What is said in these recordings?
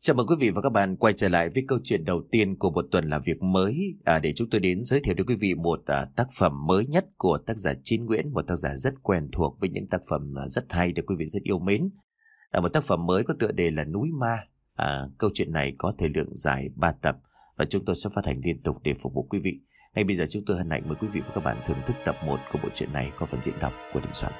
Chào mừng quý vị và các bạn quay trở lại với câu chuyện đầu tiên của một tuần làm việc mới, để chúng tôi đến giới thiệu đến quý vị một tác phẩm mới nhất của tác giả Chín Nguyễn, một tác giả rất quen thuộc với những tác phẩm rất hay được quý vị rất yêu mến. Một tác phẩm mới có tựa đề là Núi Ma. Câu chuyện này có thời lượng dài 3 tập và chúng tôi sẽ phát hành liên tục để phục vụ quý vị. Ngay bây giờ chúng tôi hân hạnh mời quý vị và các bạn thưởng thức tập 1 của bộ truyện này có phần diễn đọc của Đình Soạn.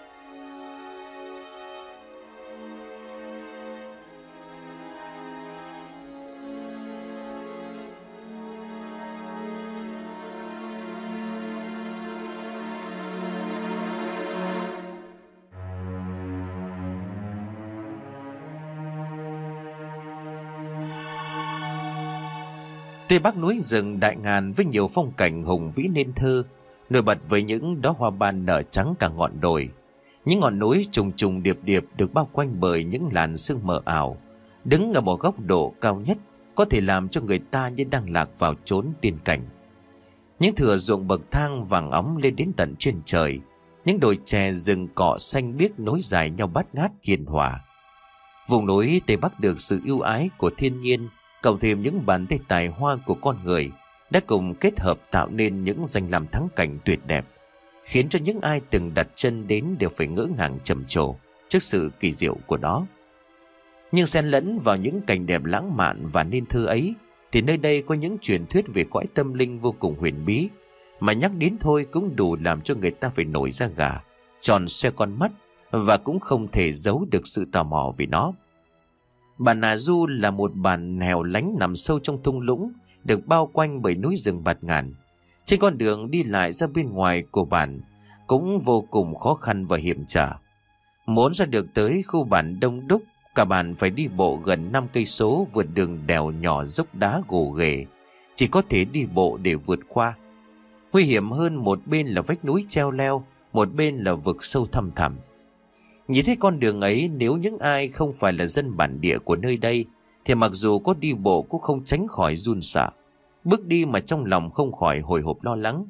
Tây Bắc núi rừng đại ngàn với nhiều phong cảnh hùng vĩ nên thơ, nổi bật với những đóa hoa ban nở trắng cả ngọn đồi. Những ngọn núi trùng trùng điệp điệp được bao quanh bởi những làn sương mờ ảo, đứng ở một góc độ cao nhất có thể làm cho người ta như đang lạc vào chốn tiên cảnh. Những thửa ruộng bậc thang vàng óng lên đến tận trên trời, những đồi chè rừng cỏ xanh biếc nối dài nhau bát ngát hiền hòa. Vùng núi Tây Bắc được sự ưu ái của thiên nhiên, cộng thêm những bàn tay tài hoa của con người đã cùng kết hợp tạo nên những danh lam thắng cảnh tuyệt đẹp, khiến cho những ai từng đặt chân đến đều phải ngỡ ngàng trầm trồ trước sự kỳ diệu của nó. Nhưng xen lẫn vào những cảnh đẹp lãng mạn và nên thơ ấy thì nơi đây có những truyền thuyết về cõi tâm linh vô cùng huyền bí, mà nhắc đến thôi cũng đủ làm cho người ta phải nổi da gà, tròn xoe con mắt, và cũng không thể giấu được sự tò mò về nó. Bản Nà Du là một bản hẻo lánh nằm sâu trong thung lũng, được bao quanh bởi núi rừng bạt ngàn. Trên con đường đi lại ra bên ngoài của bản cũng vô cùng khó khăn và hiểm trở. Muốn ra được tới khu bản đông đúc, cả bản phải đi bộ gần 5 cây số vượt đường đèo nhỏ dốc đá gồ ghề, chỉ có thể đi bộ để vượt qua. Nguy hiểm hơn, một bên là vách núi treo leo, một bên là vực sâu thăm thẳm. Nhìn thấy con đường ấy, nếu những ai không phải là dân bản địa của nơi đây thì mặc dù có đi bộ cũng không tránh khỏi run sợ, bước đi mà trong lòng không khỏi hồi hộp lo lắng.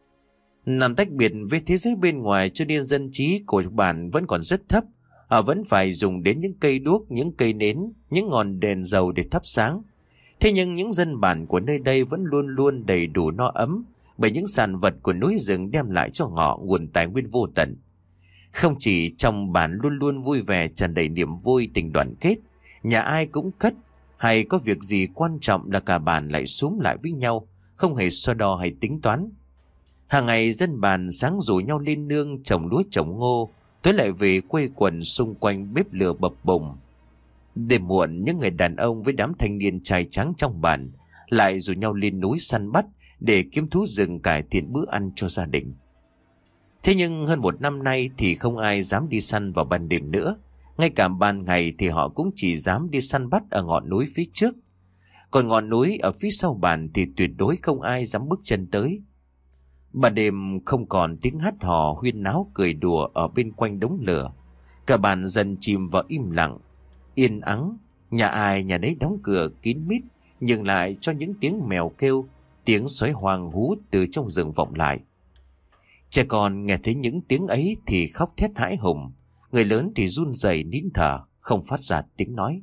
Nằm tách biệt với thế giới bên ngoài cho nên dân trí của bản vẫn còn rất thấp. Họ vẫn phải dùng đến những cây đuốc, những cây nến, những ngọn đèn dầu để thắp sáng. Thế nhưng những dân bản của nơi đây vẫn luôn luôn đầy đủ no ấm bởi những sản vật của núi rừng đem lại cho họ nguồn tài nguyên vô tận. Không chỉ trong bản luôn luôn vui vẻ tràn đầy niềm vui tình đoàn kết, nhà ai cũng cất, hay có việc gì quan trọng là cả bản lại xúm lại với nhau, không hề so đo hay tính toán. Hàng ngày dân bản sáng rủ nhau lên nương trồng lúa trồng ngô, tối lại về quây quần xung quanh bếp lửa bập bùng. Đêm muộn, những người đàn ông với đám thanh niên trai tráng trong bản lại rủ nhau lên núi săn bắt để kiếm thú rừng cải thiện bữa ăn cho gia đình. Thế nhưng hơn một năm nay thì không ai dám đi săn vào ban đêm nữa. Ngay cả ban ngày thì họ cũng chỉ dám đi săn bắt ở ngọn núi phía trước. Còn ngọn núi ở phía sau bản thì tuyệt đối không ai dám bước chân tới. Ban đêm không còn tiếng hát hò huyên náo cười đùa ở bên quanh đống lửa. Cả bản dần chìm vào im lặng, yên ắng. Nhà ai nhà nấy đóng cửa kín mít, nhưng lại cho những tiếng mèo kêu, tiếng sói hoang hú từ trong rừng vọng lại. Trẻ con nghe thấy những tiếng ấy thì khóc thét hãi hùng, người lớn thì run rẩy nín thở, không phát ra tiếng nói.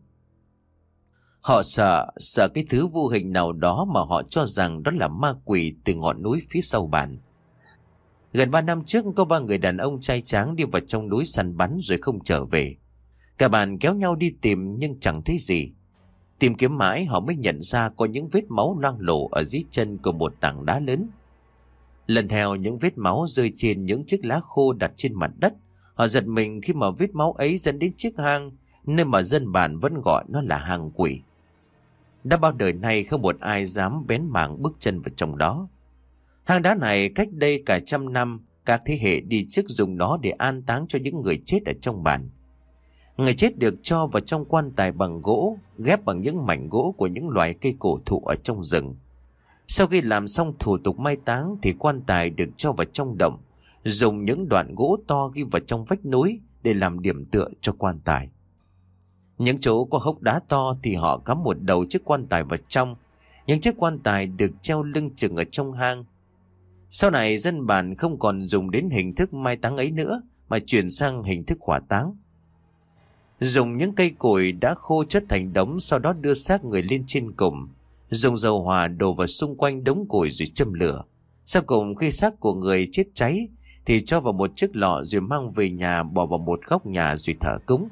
Họ sợ cái thứ vô hình nào đó mà họ cho rằng đó là ma quỷ từ ngọn núi phía sau bản. Gần 3 năm trước có 3 người đàn ông trai tráng đi vào trong núi săn bắn rồi không trở về. Cả bản kéo nhau đi tìm nhưng chẳng thấy gì. Tìm kiếm mãi họ mới nhận ra có những vết máu loang lổ ở dưới chân của một tảng đá lớn. Lần theo những vết máu rơi trên những chiếc lá khô đặt trên mặt đất, họ giật mình khi mà vết máu ấy dẫn đến chiếc hang, nơi mà dân bản vẫn gọi nó là hang quỷ. Đã bao đời nay không một ai dám bén mảng bước chân vào trong đó. Hang đá này cách đây cả trăm năm, các thế hệ đi trước dùng nó để an táng cho những người chết ở trong bản. Người chết được cho vào trong quan tài bằng gỗ, ghép bằng những mảnh gỗ của những loài cây cổ thụ ở trong rừng. Sau khi làm xong thủ tục mai táng thì quan tài được cho vào trong động, dùng những đoạn gỗ to ghi vào trong vách núi để làm điểm tựa cho quan tài. Những chỗ có hốc đá to thì họ cắm một đầu chiếc quan tài vào trong. Những chiếc quan tài được treo lưng chừng ở trong hang. Sau này dân bản không còn dùng đến hình thức mai táng ấy nữa, mà chuyển sang hình thức hỏa táng. Dùng những cây củi đã khô chất thành đống, sau đó đưa xác người lên trên cùng. Dùng dầu hỏa đổ vào xung quanh đống củi rồi châm lửa. Sau cùng khi xác của người chết cháy thì cho vào một chiếc lọ rồi mang về nhà, bỏ vào một góc nhà rồi thờ cúng.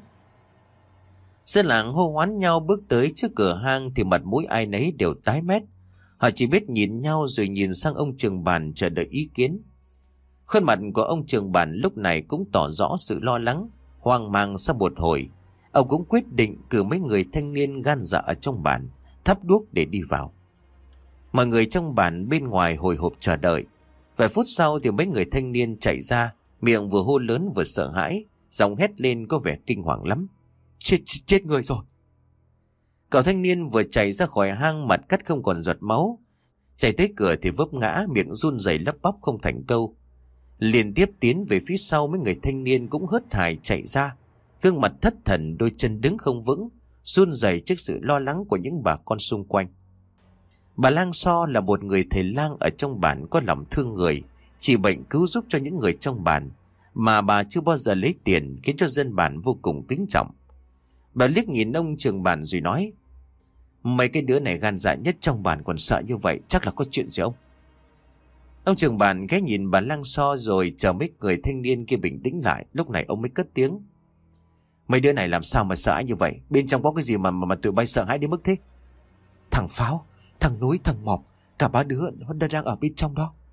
Dân làng hô hoán nhau bước tới trước cửa hang thì mặt mũi ai nấy đều tái mét. Họ chỉ biết nhìn nhau rồi nhìn sang ông trưởng bản chờ đợi ý kiến. Khuôn mặt của ông trưởng bản lúc này cũng tỏ rõ sự lo lắng, hoang mang. Sau một hồi, ông cũng quyết định cử mấy người thanh niên gan dạ ở trong bản thắp đuốc để đi vào. Mọi người trong bản bên ngoài hồi hộp chờ đợi. Vài phút sau thì mấy người thanh niên chạy ra, miệng vừa hô lớn vừa sợ hãi, giọng hét lên có vẻ kinh hoàng lắm. Chết người rồi. Cậu thanh niên vừa chạy ra khỏi hang, mặt cắt không còn giọt máu. Chạy tới cửa thì vấp ngã, miệng run rẩy lắp bắp không thành câu. Liên tiếp tiến về phía sau, mấy người thanh niên cũng hớt hải chạy ra, gương mặt thất thần, đôi chân đứng không vững, run rẩy trước sự lo lắng của những bà con xung quanh. Bà Lang So là một người thầy lang ở trong bản có lòng thương người, chỉ bệnh cứu giúp cho những người trong bản, mà bà chưa bao giờ lấy tiền, khiến cho dân bản vô cùng kính trọng. Bà liếc nhìn ông trưởng bản rồi nói: Mấy cái đứa này gan dạ nhất trong bản còn sợ như vậy, chắc là có chuyện gì ông? Ông trưởng bản ghé nhìn bà Lang So rồi chờ mấy người thanh niên kia bình tĩnh lại, lúc này ông mới cất tiếng: Mấy đứa này làm sao mà sợ hãi như vậy? Bên trong có cái gì mà tụi bay sợ hãi đến mức thế? Thằng Pháo, thằng Núi, thằng Mọp, cả ba đứa nó đang ở bên trong đó.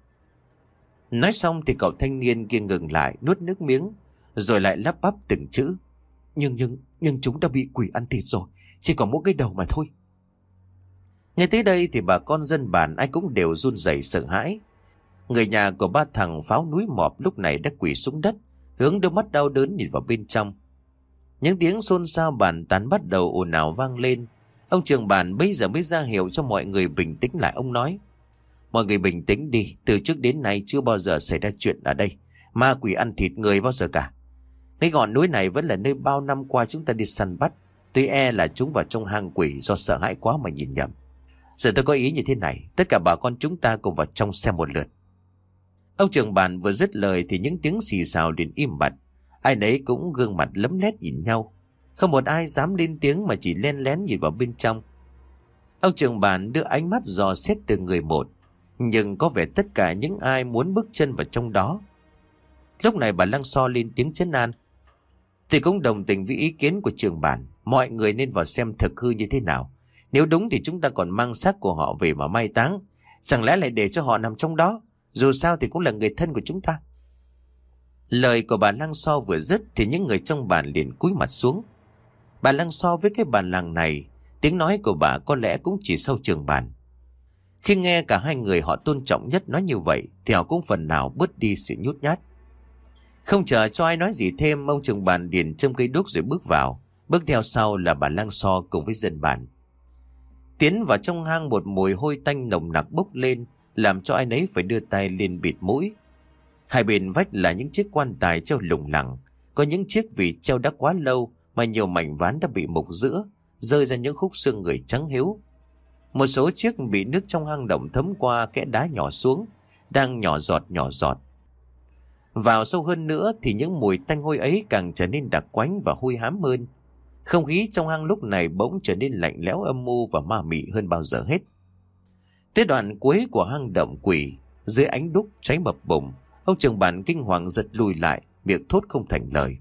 Nói xong thì cậu thanh niên kia ngừng lại, nuốt nước miếng, rồi lại lắp bắp từng chữ: Nhưng chúng đã bị quỷ ăn thịt rồi, chỉ còn mỗi cái đầu mà thôi. Nghe tới đây thì bà con dân bản ai cũng đều run rẩy sợ hãi. Người nhà của ba thằng Pháo, Núi, Mọp lúc này đã quỳ xuống đất, hướng đôi mắt đau đớn nhìn vào bên trong. Những tiếng xôn xao bàn tán bắt đầu ồn ào vang lên. Ông trưởng bản bây giờ mới ra hiệu cho mọi người bình tĩnh lại. Ông nói: Mọi người bình tĩnh đi, từ trước đến nay chưa bao giờ xảy ra chuyện ở đây ma quỷ ăn thịt người bao giờ cả. Cái ngọn núi này vẫn là nơi bao năm qua chúng ta đi săn bắt. Tuy e là chúng vào trong hang quỷ do sợ hãi quá mà nhìn nhầm. Giờ tôi có ý như thế này, tất cả bà con chúng ta cùng vào trong xem một lượt. Ông trưởng bản vừa dứt lời thì những tiếng xì xào liền im bặt. Ai nấy cũng gương mặt lấm lét nhìn nhau, không một ai dám lên tiếng mà chỉ len lén nhìn vào bên trong. Ông trưởng bản đưa ánh mắt dò xét từng người một, nhưng có vẻ tất cả những ai muốn bước chân vào trong đó. Lúc này bà Lang So lên tiếng trấn an: Thì cũng đồng tình với ý kiến của trưởng bản, mọi người nên vào xem thực hư như thế nào. Nếu đúng thì chúng ta còn mang xác của họ về mà mai táng, chẳng lẽ lại để cho họ nằm trong đó? Dù sao thì cũng là người thân của chúng ta. Lời của bà Lang So vừa dứt thì những người trong bản liền cúi mặt xuống. Bà Lang So với cái bản làng này, tiếng nói của bà có lẽ cũng chỉ sau trưởng bản. Khi nghe cả hai người họ tôn trọng nhất nói như vậy thì họ cũng phần nào bớt đi sự nhút nhát. Không chờ cho ai nói gì thêm, ông trưởng bản liền châm cây đuốc rồi bước vào. Bước theo sau là bà Lang So cùng với dân bản. Tiến vào trong hang, một mùi hôi tanh nồng nặc bốc lên, làm cho ai nấy phải đưa tay lên bịt mũi. Hai bên vách là những chiếc quan tài treo lủng lẳng, có những chiếc vì treo đã quá lâu mà nhiều mảnh ván đã bị mục giữa, rơi ra những khúc xương người trắng hiếu. Một số chiếc bị nước trong hang động thấm qua kẽ đá nhỏ xuống, đang nhỏ giọt. Vào sâu hơn nữa thì những mùi tanh hôi ấy càng trở nên đặc quánh và hôi hám hơn. Không khí trong hang lúc này bỗng trở nên lạnh lẽo, âm mưu và ma mị hơn bao giờ hết. Tới đoạn cuối của hang động quỷ, dưới ánh đuốc cháy bập bùng, ông trưởng bản kinh hoàng giật lùi lại, miệng thốt không thành lời.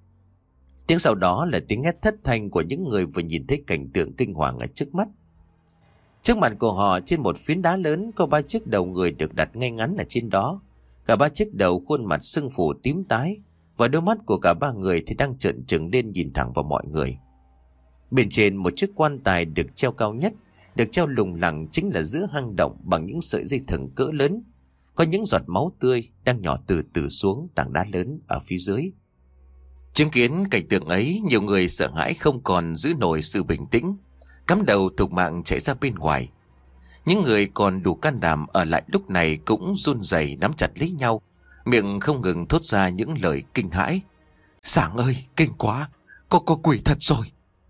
Tiếng sau đó là tiếng hét thất thanh của những người vừa nhìn thấy cảnh tượng kinh hoàng ở trước mắt. Trước mặt của họ, trên một phiến đá lớn, có 3 chiếc đầu người được đặt ngay ngắn ở trên đó. Cả 3 chiếc đầu khuôn mặt sưng phù tím tái, và đôi mắt của cả 3 người thì đang trợn trừng lên nhìn thẳng vào mọi người. Bên trên một chiếc quan tài được treo cao nhất, được treo lủng lẳng chính là giữa hang động bằng những sợi dây thừng cỡ lớn. Có những giọt máu tươi đang nhỏ từ từ xuống tảng đá lớn ở phía dưới. Chứng kiến cảnh tượng ấy, nhiều người sợ hãi không còn giữ nổi sự bình tĩnh, cắm đầu thục mạng chạy ra bên ngoài. Những người còn đủ can đảm ở lại lúc này cũng run rẩy nắm chặt lấy nhau, miệng không ngừng thốt ra những lời kinh hãi. Sảng ơi, kinh quá, có quỷ thật rồi.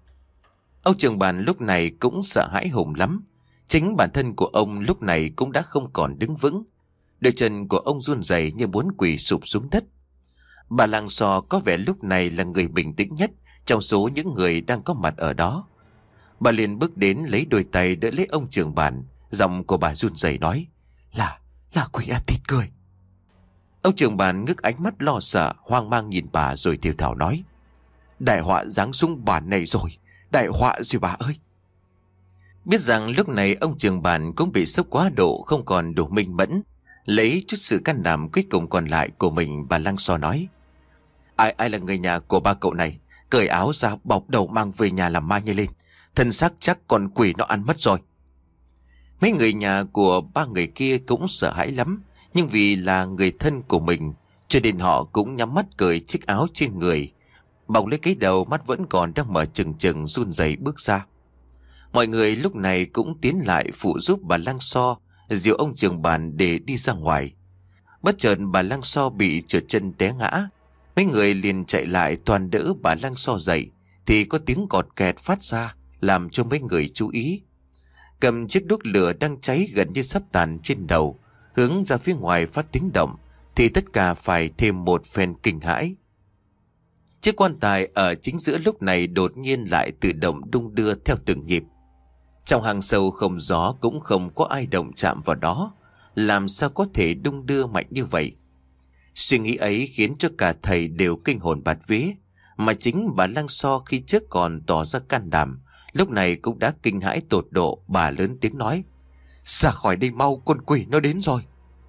Ông trưởng bản lúc này cũng sợ hãi hùng lắm. Chính bản thân của ông lúc này cũng đã không còn đứng vững. Đôi chân của ông run rẩy như muốn quỳ sụp xuống đất. Bà Lang So có vẻ lúc này là người bình tĩnh nhất, trong số những người đang có mặt ở đó. Bà liền bước đến lấy đôi tay đỡ lấy ông trưởng bản. Giọng của bà run rẩy nói: Là quỷ ăn thịt người. Ông trưởng bản ngước ánh mắt lo sợ, hoang mang nhìn bà rồi thều thào nói: Đại họa giáng xuống bản này rồi, đại họa rồi bà ơi. Biết rằng lúc này ông trưởng bản cũng bị sốc quá độ, không còn đủ minh mẫn. Lấy chút sự can đảm cuối cùng còn lại của mình, bà Lăng Xo nói: Ai là người nhà của ba cậu này? Cởi áo ra, bọc đầu mang về nhà làm ma nhây lên. Thân xác chắc còn quỷ nó ăn mất rồi. Mấy người nhà của ba người kia cũng sợ hãi lắm, nhưng vì là người thân của mình cho nên họ cũng nhắm mắt cởi chiếc áo trên người, bọc lấy cái đầu, mắt vẫn còn đang mở trừng trừng, run rẩy bước ra. Mọi người lúc này cũng tiến lại phụ giúp bà Lăng Xo dìu ông trưởng bản để đi ra ngoài. Bất chợt bà Lăng Xo bị trượt chân té ngã. Mấy người liền chạy lại toàn đỡ bà Lăng Xo dậy, thì có tiếng cọt kẹt phát ra làm cho mấy người chú ý. Cầm chiếc đuốc lửa đang cháy gần như sắp tàn trên đầu hướng ra phía ngoài phát tiếng động, thì tất cả phải thêm một phen kinh hãi. Chiếc quan tài ở chính giữa lúc này đột nhiên lại tự động đung đưa theo từng nhịp. Trong hang sâu không gió cũng không có ai động chạm vào đó, làm sao có thể đung đưa mạnh như vậy? Suy nghĩ ấy khiến cho cả thầy đều kinh hồn bạt vía, mà chính bà Lăng Xo khi trước còn tỏ ra can đảm, lúc này cũng đã kinh hãi tột độ. Bà lớn tiếng nói: Ra khỏi đây mau, con quỷ nó đến rồi.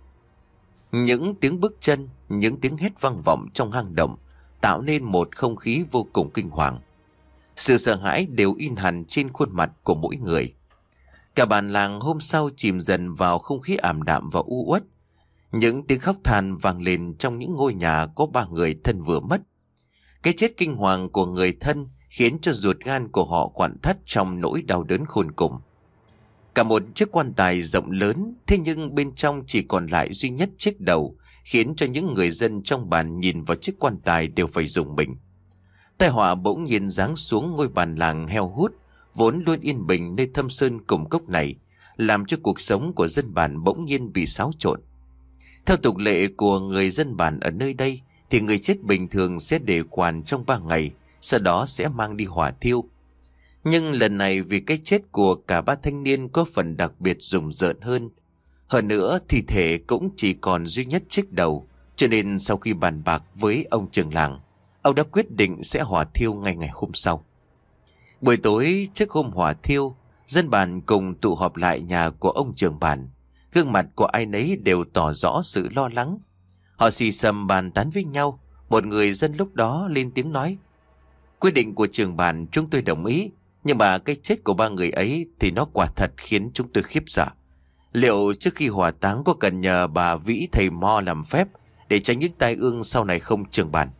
Những tiếng bước chân, những tiếng hét vang vọng trong hang động, tạo nên một không khí vô cùng kinh hoàng. Sự sợ hãi đều in hẳn trên khuôn mặt của mỗi người. Cả bản làng hôm sau chìm dần vào không khí ảm đạm và u uất. Những tiếng khóc than vang lên trong những ngôi nhà có ba người thân vừa mất. Cái chết kinh hoàng của người thân khiến cho ruột gan của họ quặn thắt trong nỗi đau đớn khôn cùng. Cả một chiếc quan tài rộng lớn, thế nhưng bên trong chỉ còn lại duy nhất chiếc đầu, khiến cho những người dân trong bản nhìn vào chiếc quan tài đều phải rùng mình. Tai họa bỗng nhiên giáng xuống ngôi bản làng heo hút, vốn luôn yên bình nơi thâm sơn cùng cốc này, làm cho cuộc sống của dân bản bỗng nhiên bị xáo trộn. Theo tục lệ của người dân bản ở nơi đây, thì người chết bình thường sẽ để quan trong 3 ngày, sau đó sẽ mang đi hỏa thiêu. Nhưng lần này vì cái chết của cả ba thanh niên có phần đặc biệt rùng rợn hơn. Hơn nữa thi thể cũng chỉ còn duy nhất chiếc đầu, cho nên sau khi bàn bạc với ông trưởng làng, ông đã quyết định sẽ hỏa thiêu ngay ngày hôm sau. Buổi tối trước hôm hỏa thiêu, dân bản cùng tụ họp lại nhà của ông trưởng bản. Gương mặt của ai nấy đều tỏ rõ sự lo lắng. Họ xì xầm bàn tán với nhau. Một người dân lúc đó lên tiếng nói: Quyết định của trưởng bản chúng tôi đồng ý, nhưng mà cái chết của ba người ấy thì nó quả thật khiến chúng tôi khiếp sợ. Liệu trước khi hỏa táng có cần nhờ bà Vĩ thầy mo làm phép để tránh những tai ương sau này không trưởng bản?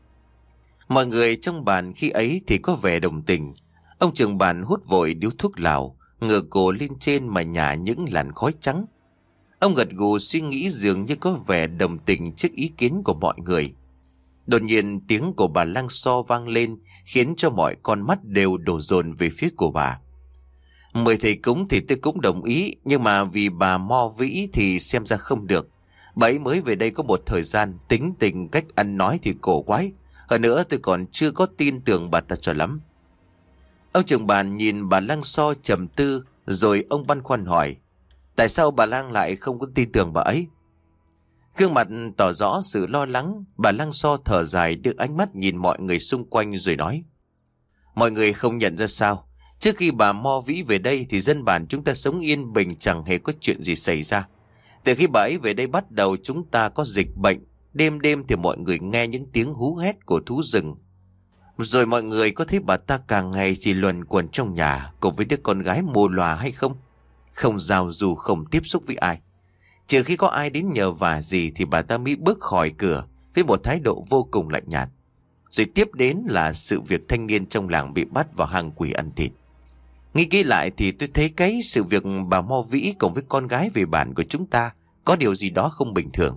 Mọi người trong bản khi ấy thì có vẻ đồng tình. Ông trưởng bản hút vội điếu thuốc lào, ngửa cổ lên trên mà nhả những làn khói trắng. Ông gật gù suy nghĩ, dường như có vẻ đồng tình trước ý kiến của mọi người. Đột nhiên tiếng của bà Lăng Xo vang lên, khiến cho mọi con mắt đều đổ dồn về phía của bà. 10 thầy cúng thì tôi cũng đồng ý, nhưng mà vì bà Mo Vĩ thì xem ra không được. Bà ấy mới về đây có một thời gian, tính tình cách ăn nói thì cổ quái. Hơn nữa tôi còn chưa có tin tưởng bà ta cho lắm. Ông trưởng bản nhìn bà Lăng Xo trầm tư, rồi ông băn khoăn hỏi: Tại sao bà Lăng lại không có tin tưởng bà ấy? Gương mặt tỏ rõ sự lo lắng, bà Lăng Xo thở dài, đưa ánh mắt nhìn mọi người xung quanh rồi nói: Mọi người không nhận ra sao? Trước khi bà Mo Vĩ về đây thì dân bản chúng ta sống yên bình, chẳng hề có chuyện gì xảy ra. Từ khi bà ấy về đây bắt đầu chúng ta có dịch bệnh. Đêm đêm thì mọi người nghe những tiếng hú hét của thú rừng. Rồi mọi người có thấy bà ta càng ngày chỉ luẩn quẩn trong nhà cùng với đứa con gái mù lòa hay không? Không giao du, không tiếp xúc với ai. Trừ khi có ai đến nhờ vả gì thì bà ta mới bước khỏi cửa với một thái độ vô cùng lạnh nhạt. Rồi tiếp đến là sự việc thanh niên trong làng bị bắt vào hang quỷ ăn thịt. Nghĩ kỹ lại thì tôi thấy cái sự việc bà Mo Vĩ cùng với con gái về bản của chúng ta có điều gì đó không bình thường.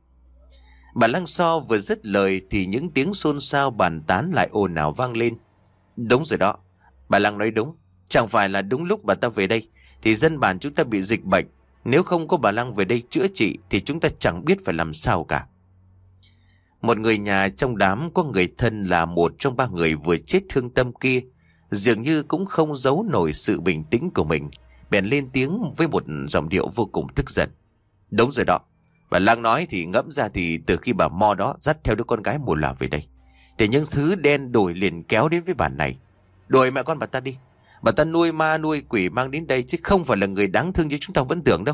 Bà Lăng Xo vừa dứt lời thì những tiếng xôn xao bàn tán lại ồn ào vang lên. Đúng rồi đó, bà Lăng nói đúng. Chẳng phải là đúng lúc bà ta về đây thì dân bản chúng ta bị dịch bệnh. Nếu không có bà Lăng về đây chữa trị thì chúng ta chẳng biết phải làm sao cả. Một người nhà trong đám có người thân là một trong ba người vừa chết thương tâm kia, dường như cũng không giấu nổi sự bình tĩnh của mình, bèn lên tiếng với một giọng điệu vô cùng tức giận. Đúng rồi đó, bà Lang nói thì ngẫm ra thì từ khi bà Mo đó dắt theo đứa con gái mù lòa về đây, thì những thứ đen đủi liền kéo đến với bà này. Đuổi mẹ con bà ta đi. Bà ta nuôi ma nuôi quỷ mang đến đây chứ không phải là người đáng thương như chúng ta vẫn tưởng đâu.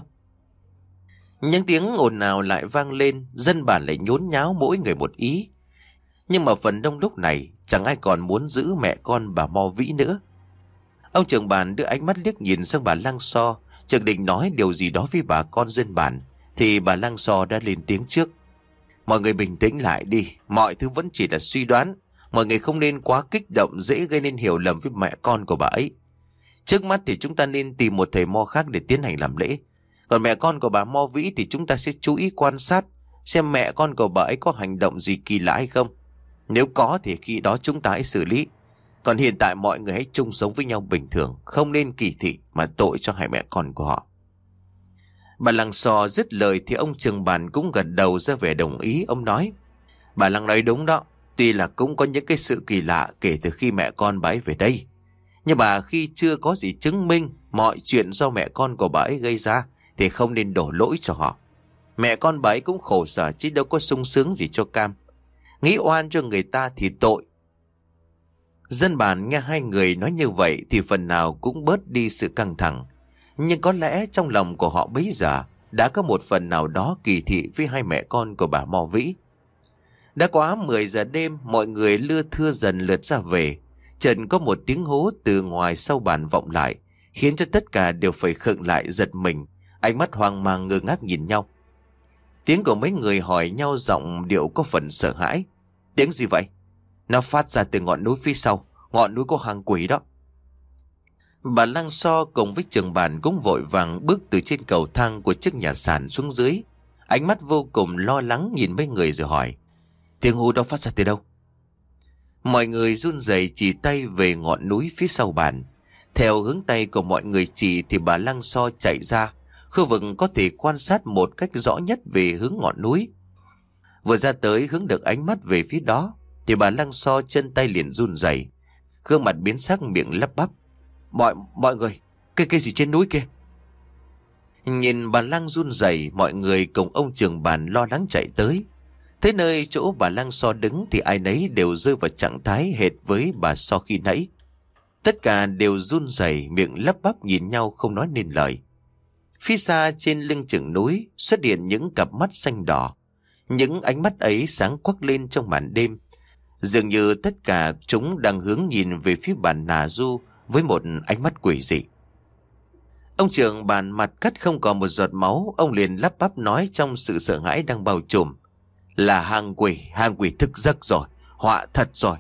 Những tiếng ồn ào lại vang lên, dân bản lại nhốn nháo mỗi người một ý. Nhưng mà phần đông lúc này chẳng ai còn muốn giữ mẹ con bà Mo Vĩ nữa. Ông trưởng bản đưa ánh mắt liếc nhìn sang bà Lang So, chợt định nói điều gì đó với bà con dân bản, thì bà Lang So đã lên tiếng trước. Mọi người bình tĩnh lại đi, mọi thứ vẫn chỉ là suy đoán. Mọi người không nên quá kích động, dễ gây nên hiểu lầm với mẹ con của bà ấy. Trước mắt thì chúng ta nên tìm một thầy mo khác để tiến hành làm lễ. Còn mẹ con của bà Mo Vĩ thì chúng ta sẽ chú ý quan sát xem mẹ con của bà ấy có hành động gì kỳ lạ hay không. Nếu có thì khi đó chúng ta hãy xử lý. Còn hiện tại mọi người hãy chung sống với nhau bình thường, không nên kỳ thị mà tội cho hai mẹ con của họ. Bà Lăng So dứt lời thì ông trưởng bản cũng gật đầu ra vẻ đồng ý. Ông nói, bà Lăng nói đúng đó, tuy là cũng có những cái sự kỳ lạ kể từ khi mẹ con bà ấy về đây, nhưng mà khi chưa có gì chứng minh mọi chuyện do mẹ con của bà ấy gây ra thì không nên đổ lỗi cho họ. Mẹ con bà ấy cũng khổ sở chứ đâu có sung sướng gì cho cam. Nghĩ oan cho người ta thì tội. Dân bản nghe hai người nói như vậy thì phần nào cũng bớt đi sự căng thẳng. Nhưng có lẽ trong lòng của họ bấy giờ đã có một phần nào đó kỳ thị với hai mẹ con của bà Mo Vĩ. Đã quá 10 giờ đêm, mọi người lưa thưa dần lượt ra về. Chợt có một tiếng hú từ ngoài sau bàn vọng lại, khiến cho tất cả đều phải khựng lại giật mình, ánh mắt hoang mang ngơ ngác nhìn nhau. Tiếng của mấy người hỏi nhau giọng điệu có phần sợ hãi. Tiếng gì vậy? Nó phát ra từ ngọn núi phía sau, ngọn núi có hang quỷ đó. Bà Lăng So cùng với trưởng bản cũng vội vàng bước từ trên cầu thang của chiếc nhà sàn xuống dưới, ánh mắt vô cùng lo lắng nhìn mấy người rồi hỏi, tiếng hú đó phát ra từ đâu? Mọi người run rẩy chỉ tay về ngọn núi phía sau bàn. Theo hướng tay của mọi người chỉ thì bà Lăng So chạy ra khu vực có thể quan sát một cách rõ nhất về hướng ngọn núi. Vừa ra tới hướng được ánh mắt về phía đó thì bà Lăng So chân tay liền run rẩy, gương mặt biến sắc, miệng lắp bắp, mọi người, cái gì trên núi kia? Nhìn bà Lăng run rẩy, mọi người cùng ông trưởng bản lo lắng chạy tới. Thế nơi chỗ bà Lăng So đứng thì ai nấy đều rơi vào trạng thái hệt với bà So khi nãy. Tất cả đều run rẩy, miệng lắp bắp nhìn nhau không nói nên lời. Phía xa trên lưng chừng núi xuất hiện những cặp mắt xanh đỏ. Những ánh mắt ấy sáng quắc lên trong màn đêm. Dường như tất cả chúng đang hướng nhìn về phía bản Nà Du với một ánh mắt quỷ dị. Ông trưởng bản mặt cắt không còn một giọt máu, ông liền lắp bắp nói trong sự sợ hãi đang bao trùm, là hang quỷ thức giấc rồi, họa thật rồi.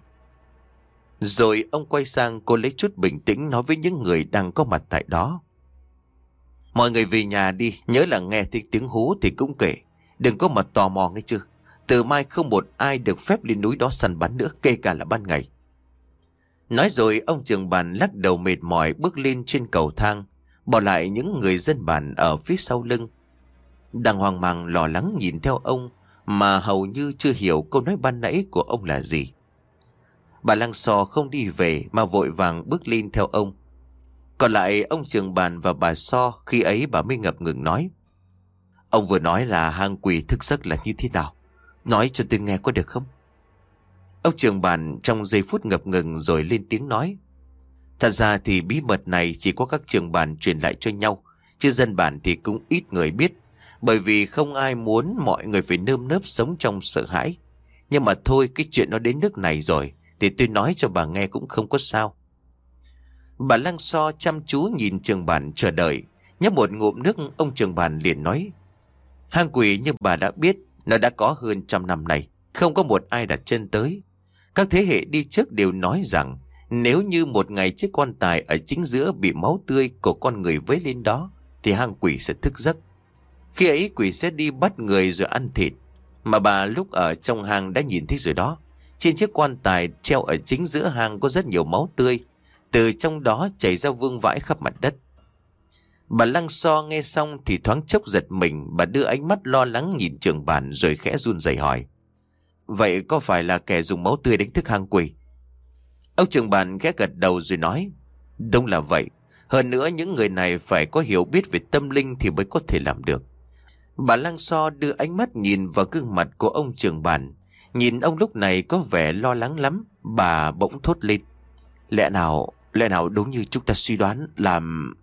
Rồi ông quay sang cô lấy chút bình tĩnh nói với những người đang có mặt tại đó. Mọi người về nhà đi, nhớ là nghe thấy tiếng hú thì cũng kể, đừng có mà tò mò nghe chưa. Từ mai không một ai được phép lên núi đó săn bắn nữa, kể cả là ban ngày. Nói rồi ông trưởng bản lắc đầu mệt mỏi bước lên trên cầu thang, bỏ lại những người dân bản ở phía sau lưng, đang hoang mang lo lắng nhìn theo ông mà hầu như chưa hiểu câu nói ban nãy của ông là gì. Bà Lăng So không đi về mà vội vàng bước lên theo ông. Còn lại ông trưởng bản và bà So, khi ấy bà mới ngập ngừng nói, ông vừa nói là hang quỷ thức giấc là như thế nào? Nói cho tôi nghe có được không? Ông trưởng bản trong giây phút ngập ngừng rồi lên tiếng nói, thật ra thì bí mật này chỉ có các trưởng bản truyền lại cho nhau, chứ dân bản thì cũng ít người biết, bởi vì không ai muốn mọi người phải nơm nớp sống trong sợ hãi. Nhưng mà thôi, cái chuyện nó đến nước này rồi thì tôi nói cho bà nghe cũng không có sao. Bà Lăng So chăm chú nhìn trưởng bản chờ đợi, nhấp một ngụm nước. Ông trưởng bản liền nói, hang quỷ như bà đã biết, nó đã có hơn 100 năm nay, không có một ai đặt chân tới. Các thế hệ đi trước đều nói rằng nếu như một ngày chiếc quan tài ở chính giữa bị máu tươi của con người vấy lên đó thì hang quỷ sẽ thức giấc. Khi ấy quỷ sẽ đi bắt người rồi ăn thịt. Mà bà lúc ở trong hang đã nhìn thấy rồi đó. Trên chiếc quan tài treo ở chính giữa hang có rất nhiều máu tươi, từ trong đó chảy ra vương vãi khắp mặt đất. Bà Lăng So nghe xong thì thoáng chốc giật mình. Bà đưa ánh mắt lo lắng nhìn trưởng bản rồi khẽ run rẩy hỏi, vậy có phải là kẻ dùng máu tươi đánh thức hang quỷ? Ông trưởng bản khẽ gật đầu rồi nói, đúng là vậy. Hơn nữa những người này phải có hiểu biết về tâm linh thì mới có thể làm được. Bà Lăng So đưa ánh mắt nhìn vào gương mặt của ông trưởng bản. Nhìn ông lúc này có vẻ lo lắng lắm. Bà bỗng thốt lên, lẽ nào đúng như chúng ta suy đoán làm...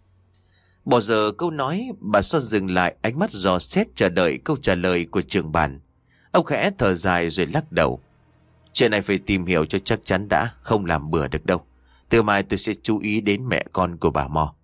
Bỏ giờ câu nói, bà So dừng lại, ánh mắt dò xét chờ đợi câu trả lời của trưởng bản. Ông khẽ thở dài rồi lắc đầu. Chuyện này phải tìm hiểu cho chắc chắn đã, không làm bừa được đâu. Từ mai tôi sẽ chú ý đến mẹ con của bà Mo.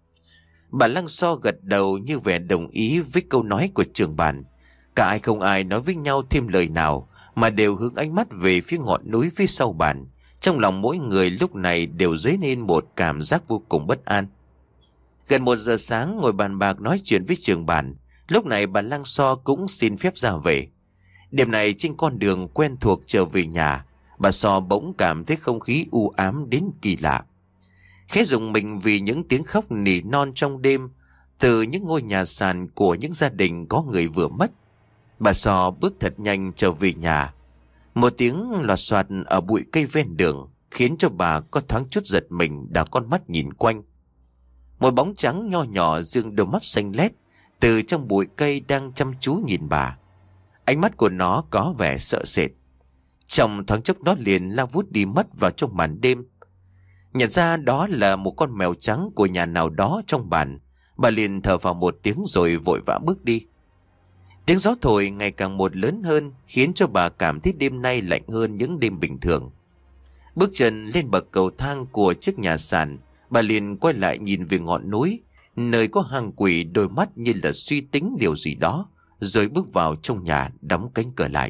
Bà Lăng So gật đầu như vẻ đồng ý với câu nói của trưởng bản. Cả ai không ai nói với nhau thêm lời nào, mà đều hướng ánh mắt về phía ngọn núi phía sau bản. Trong lòng mỗi người lúc này đều dấy lên một cảm giác vô cùng bất an. Gần 1 giờ sáng ngồi bàn bạc nói chuyện với trưởng bản. Lúc này bà Lăng So cũng xin phép ra về. Đêm này trên con đường quen thuộc trở về nhà, bà So bỗng cảm thấy không khí u ám đến kỳ lạ. Khẽ rùng mình vì những tiếng khóc nỉ non trong đêm từ những ngôi nhà sàn của những gia đình có người vừa mất. Bà So bước thật nhanh trở về nhà. Một tiếng loạt soạt ở bụi cây ven đường khiến cho bà có thoáng chút giật mình, đảo con mắt nhìn quanh. Một bóng trắng nho nhỏ dương đôi mắt xanh lét từ trong bụi cây đang chăm chú nhìn bà. Ánh mắt của nó có vẻ sợ sệt. Trong thoáng chốc nó liền lao vút đi mất vào trong màn đêm. Nhận ra đó là một con mèo trắng của nhà nào đó trong bản, bà liền thở vào một tiếng rồi vội vã bước đi. Tiếng gió thổi ngày càng một lớn hơn khiến cho bà cảm thấy đêm nay lạnh hơn những đêm bình thường. Bước chân lên bậc cầu thang của chiếc nhà sàn, bà liền quay lại nhìn về ngọn núi, nơi có hang quỷ, đôi mắt như là suy tính điều gì đó, rồi bước vào trong nhà đóng cánh cửa lại.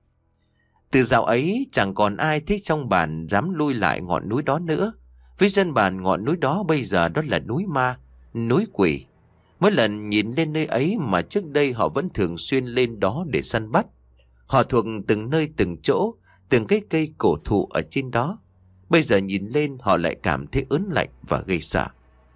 Từ dạo ấy chẳng còn ai thích trong bản dám lui lại ngọn núi đó nữa. Với dân bản ngọn núi đó bây giờ đó là núi ma, núi quỷ. Mỗi lần nhìn lên nơi ấy mà trước đây họ vẫn thường xuyên lên đó để săn bắt. Họ thuộc từng nơi từng chỗ, từng cái cây cổ thụ ở trên đó. Bây giờ nhìn lên họ lại cảm thấy ớn lạnh và gây sợ.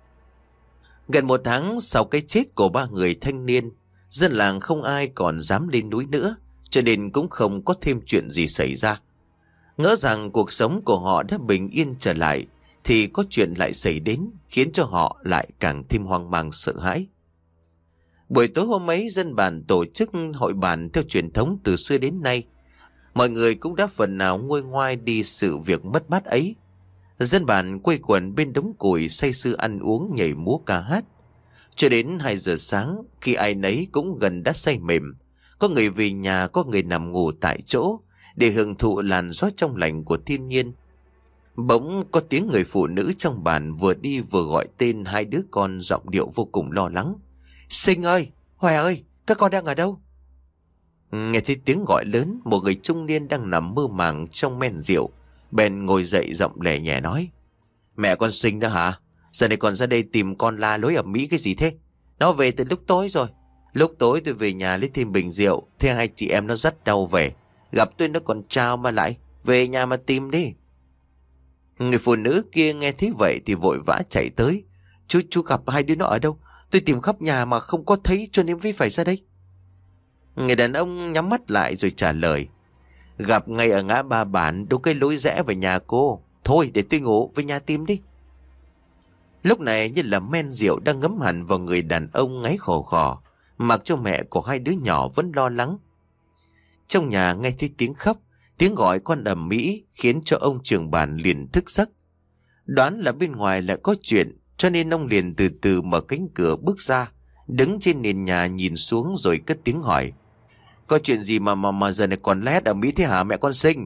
Gần 1 tháng sau cái chết của 3 người thanh niên, dân làng không ai còn dám lên núi nữa, cho nên cũng không có thêm chuyện gì xảy ra. Ngỡ rằng cuộc sống của họ đã bình yên trở lại, thì có chuyện lại xảy đến, khiến cho họ lại càng thêm hoang mang sợ hãi. Buổi tối hôm ấy, dân bản tổ chức hội bàn theo truyền thống từ xưa đến nay. Mọi người cũng đã phần nào nguôi ngoai đi sự việc mất mát ấy. Dân bản quây quần bên đống củi say sưa ăn uống nhảy múa ca hát. Cho đến 2 giờ sáng, khi ai nấy cũng gần đã say mềm, có người về nhà, có người nằm ngủ tại chỗ để hưởng thụ làn gió trong lành của thiên nhiên. Bỗng có tiếng người phụ nữ trong bản vừa đi vừa gọi tên 2 đứa con, giọng điệu vô cùng lo lắng. Sinh ơi, Hoài ơi, các con đang ở đâu? Nghe thấy tiếng gọi lớn, một người trung niên đang nằm mơ màng trong men rượu bèn ngồi dậy, giọng lẻ nhẹ nói. Mẹ con Sinh đó hả? Giờ này còn ra đây tìm con la lối ầm ĩ cái gì thế? Nó về từ lúc tối rồi. Lúc tối tôi về nhà lấy thêm bình rượu, thế 2 chị em nó dắt nhau về. Gặp tôi nó còn chào mà lại. Về nhà mà tìm đi. Người phụ nữ kia nghe thấy vậy thì vội vã chạy tới. Chú gặp 2 đứa nó ở đâu? Tôi tìm khắp nhà mà không có thấy cho nên mới phải ra đây. Người đàn ông nhắm mắt lại rồi trả lời. Gặp ngay ở ngã ba bản, đúng cái lối rẽ về nhà cô. Thôi để tôi ngủ, về nhà tìm đi. Lúc này như là men rượu đang ngấm hẳn vào người đàn ông ngáy khò khò, mặc cho mẹ của 2 đứa nhỏ vẫn lo lắng. Trong nhà nghe thấy tiếng khóc, tiếng gọi con ầm ĩ khiến cho ông trưởng bản liền thức giấc. Đoán là bên ngoài lại có chuyện, cho nên ông liền từ từ mở cánh cửa bước ra, đứng trên nền nhà nhìn xuống rồi cất tiếng hỏi. Có chuyện gì mà giờ này còn lét ầm ĩ thế hả mẹ con Sinh?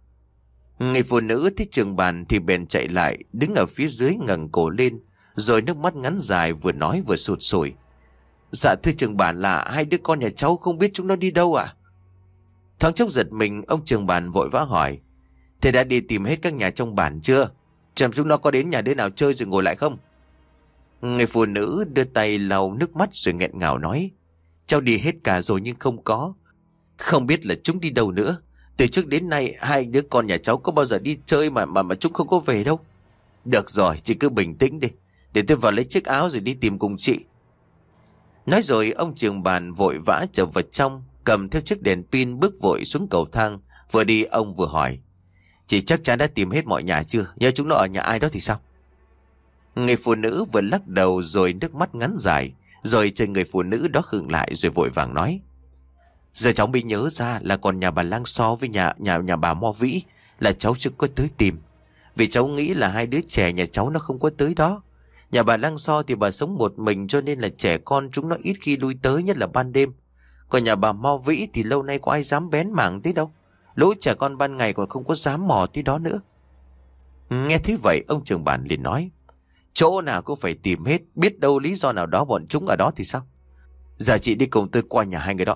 Người phụ nữ thấy trưởng bản thì bèn chạy lại, đứng ở phía dưới ngẩng cổ lên, rồi nước mắt ngắn dài vừa nói vừa sụt sùi. Dạ thưa trưởng bản, là 2 đứa con nhà cháu, không biết chúng nó đi đâu ạ? Thoáng chốc giật mình, ông trưởng bản vội vã hỏi. Thế đã đi tìm hết các nhà trong bản chưa? Xem chúng nó có đến nhà đứa nào chơi rồi ngồi lại không? Người phụ nữ đưa tay lau nước mắt rồi nghẹn ngào nói. Cháu đi hết cả rồi nhưng không có. Không biết là chúng đi đâu nữa. Từ trước đến nay 2 đứa con nhà cháu có bao giờ đi chơi mà chúng không có về đâu. Được rồi, chị cứ bình tĩnh đi. Để tôi vào lấy chiếc áo rồi đi tìm cùng chị. Nói rồi ông trưởng bản vội vã trở vào trong, cầm theo chiếc đèn pin bước vội xuống cầu thang. Vừa đi ông vừa hỏi: Chị chắc chắn đã tìm hết mọi nhà chưa? Nhớ chúng nó ở nhà ai đó thì sao? Người phụ nữ vừa lắc đầu rồi nước mắt ngắn dài. Rồi trên người phụ nữ đó khựng lại rồi vội vàng nói: Giờ cháu mới nhớ ra là còn nhà bà Lang So với nhà bà Mo Vĩ là cháu chưa có tới tìm. Vì cháu nghĩ là hai đứa trẻ nhà cháu nó không có tới đó. Nhà bà Lang So thì bà sống một mình cho nên là trẻ con chúng nó ít khi lui tới, nhất là ban đêm. Còn nhà bà Mo Vĩ thì lâu nay có ai dám bén mảng tới đâu. Lũ trẻ con ban ngày còn không có dám mò tới đó nữa. Nghe thế vậy ông trưởng bản liền nói: Chỗ nào cũng phải tìm hết, biết đâu lý do nào đó bọn chúng ở đó thì sao? Giờ chị đi cùng tôi qua nhà hai người đó.